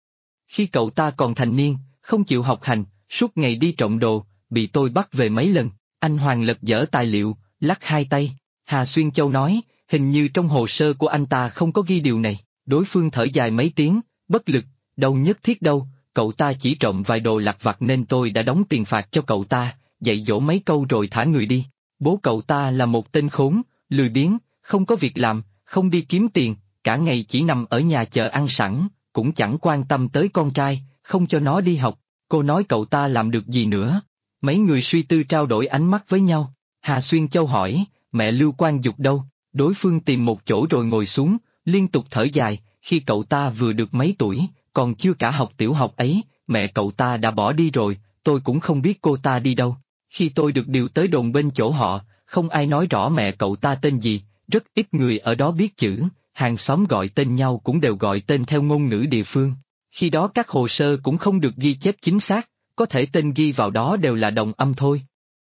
Khi cậu ta còn thành niên, không chịu học hành, suốt ngày đi trộm đồ, bị tôi bắt về mấy lần. Anh Hoàng lật dở tài liệu, lắc hai tay. Hà Xuyên Châu nói, hình như trong hồ sơ của anh ta không có ghi điều này. Đối phương thở dài mấy tiếng, bất lực, đâu nhất thiết đâu, cậu ta chỉ trộm vài đồ lặt vặt nên tôi đã đóng tiền phạt cho cậu ta, dạy dỗ mấy câu rồi thả người đi. Bố cậu ta là một tên khốn, lười biếng, không có việc làm, không đi kiếm tiền, cả ngày chỉ nằm ở nhà chờ ăn sẵn, cũng chẳng quan tâm tới con trai, không cho nó đi học. Cô nói cậu ta làm được gì nữa? Mấy người suy tư trao đổi ánh mắt với nhau. Hà Xuyên Châu hỏi, mẹ Lưu Quang Dục đâu? Đối phương tìm một chỗ rồi ngồi xuống, liên tục thở dài, khi cậu ta vừa được mấy tuổi, còn chưa cả học tiểu học ấy, mẹ cậu ta đã bỏ đi rồi, tôi cũng không biết cô ta đi đâu. Khi tôi được điều tới đồn bên chỗ họ, không ai nói rõ mẹ cậu ta tên gì, rất ít người ở đó biết chữ, hàng xóm gọi tên nhau cũng đều gọi tên theo ngôn ngữ địa phương. Khi đó các hồ sơ cũng không được ghi chép chính xác, có thể tên ghi vào đó đều là đồng âm thôi.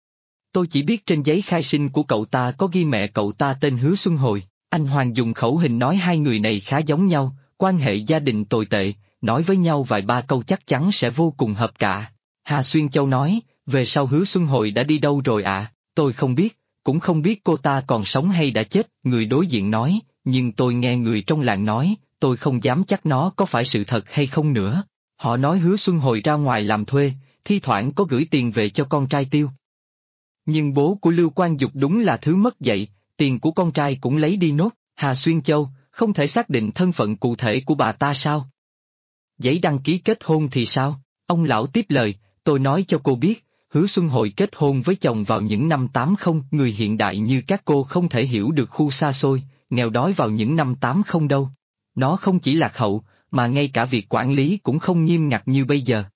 Tôi chỉ biết trên giấy khai sinh của cậu ta có ghi mẹ cậu ta tên Hứa Xuân Hồi. Anh Hoàng dùng khẩu hình nói hai người này khá giống nhau, quan hệ gia đình tồi tệ, nói với nhau vài ba câu chắc chắn sẽ vô cùng hợp cả. Hà Xuyên Châu nói, về sau Hứa Xuân Hồi đã đi đâu rồi ạ? Tôi không biết, cũng không biết cô ta còn sống hay đã chết, người đối diện nói, nhưng tôi nghe người trong làng nói, tôi không dám chắc nó có phải sự thật hay không nữa. Họ nói Hứa Xuân Hồi ra ngoài làm thuê, thi thoảng có gửi tiền về cho con trai tiêu. Nhưng bố của Lưu Quang Dục đúng là thứ mất dạy, tiền của con trai cũng lấy đi nốt. Hà Xuyên Châu, không thể xác định thân phận cụ thể của bà ta sao? Giấy đăng ký kết hôn thì sao? Ông lão tiếp lời, tôi nói cho cô biết, Hứa Xuân Hồi kết hôn với chồng vào những năm 80, người hiện đại như các cô không thể hiểu được khu xa xôi, nghèo đói vào những năm 80 đâu. Nó không chỉ lạc hậu, mà ngay cả việc quản lý cũng không nghiêm ngặt như bây giờ.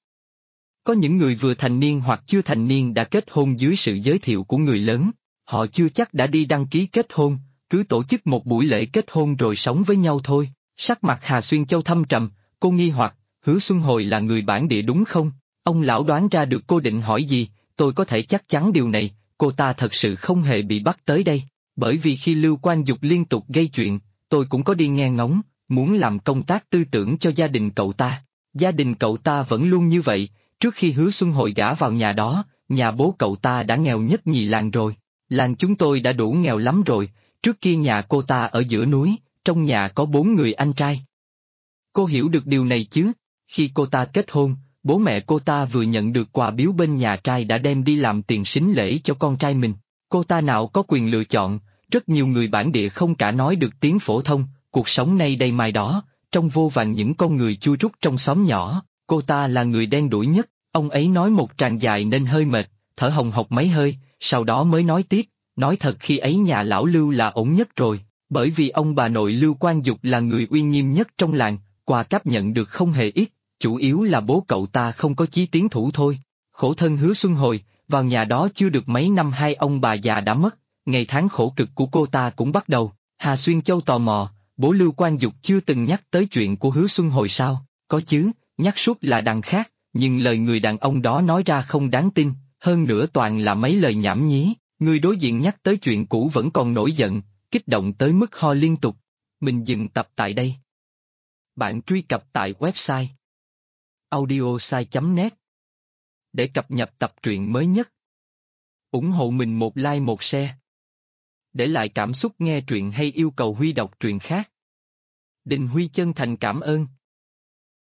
Có những người vừa thành niên hoặc chưa thành niên đã kết hôn dưới sự giới thiệu của người lớn, họ chưa chắc đã đi đăng ký kết hôn, cứ tổ chức một buổi lễ kết hôn rồi sống với nhau thôi. Sắc mặt Hà Xuyên Châu thâm trầm, cô nghi hoặc, Hứa Xuân Hồi là người bản địa đúng không? Ông lão đoán ra được cô định hỏi gì, tôi có thể chắc chắn điều này, cô ta thật sự không hề bị bắt tới đây, bởi vì khi Lưu Quang Dục liên tục gây chuyện, tôi cũng có đi nghe ngóng, muốn làm công tác tư tưởng cho gia đình cậu ta. Gia đình cậu ta vẫn luôn như vậy, trước khi Hứa Xuân Hồi gả vào nhà đó, nhà bố cậu ta đã nghèo nhất nhì làng rồi. Làng chúng tôi đã đủ nghèo lắm rồi, trước kia nhà cô ta ở giữa núi, trong nhà có 4 người anh trai. Cô hiểu được điều này chứ? Khi cô ta kết hôn, bố mẹ cô ta vừa nhận được quà biếu bên nhà trai đã đem đi làm tiền sính lễ cho con trai mình. Cô ta nào có quyền lựa chọn, rất nhiều người bản địa không cả nói được tiếng phổ thông, cuộc sống nay đây mai đó, trong vô vàn những con người chui rút trong xóm nhỏ, cô ta là người đen đủi nhất. Ông ấy nói một tràng dài nên hơi mệt, thở hồng hộc mấy hơi, sau đó mới nói tiếp, nói thật khi ấy nhà lão Lưu là ổn nhất rồi, bởi vì ông bà nội Lưu Quang Dục là người uy nghiêm nhất trong làng, quà cáp nhận được không hề ít, chủ yếu là bố cậu ta không có chí tiến thủ thôi. Khổ thân Hứa Xuân Hồi, vào nhà đó chưa được mấy năm hai ông bà già đã mất, ngày tháng khổ cực của cô ta cũng bắt đầu. Hà Xuyên Châu tò mò, bố Lưu Quang Dục chưa từng nhắc tới chuyện của Hứa Xuân Hồi sao? Có chứ, nhắc suốt là đằng khác, nhưng lời người đàn ông đó nói ra không đáng tin, hơn nữa toàn là mấy lời nhảm nhí. Người đối diện nhắc tới chuyện cũ vẫn còn nổi giận, kích động tới mức ho liên tục. Mình dừng tập tại đây. Bạn truy cập tại website audiosai.net để cập nhật tập truyện mới nhất. Ủng hộ mình một like một share. Để lại cảm xúc nghe truyện hay yêu cầu Huy đọc truyện khác. Đình Huy chân thành cảm ơn.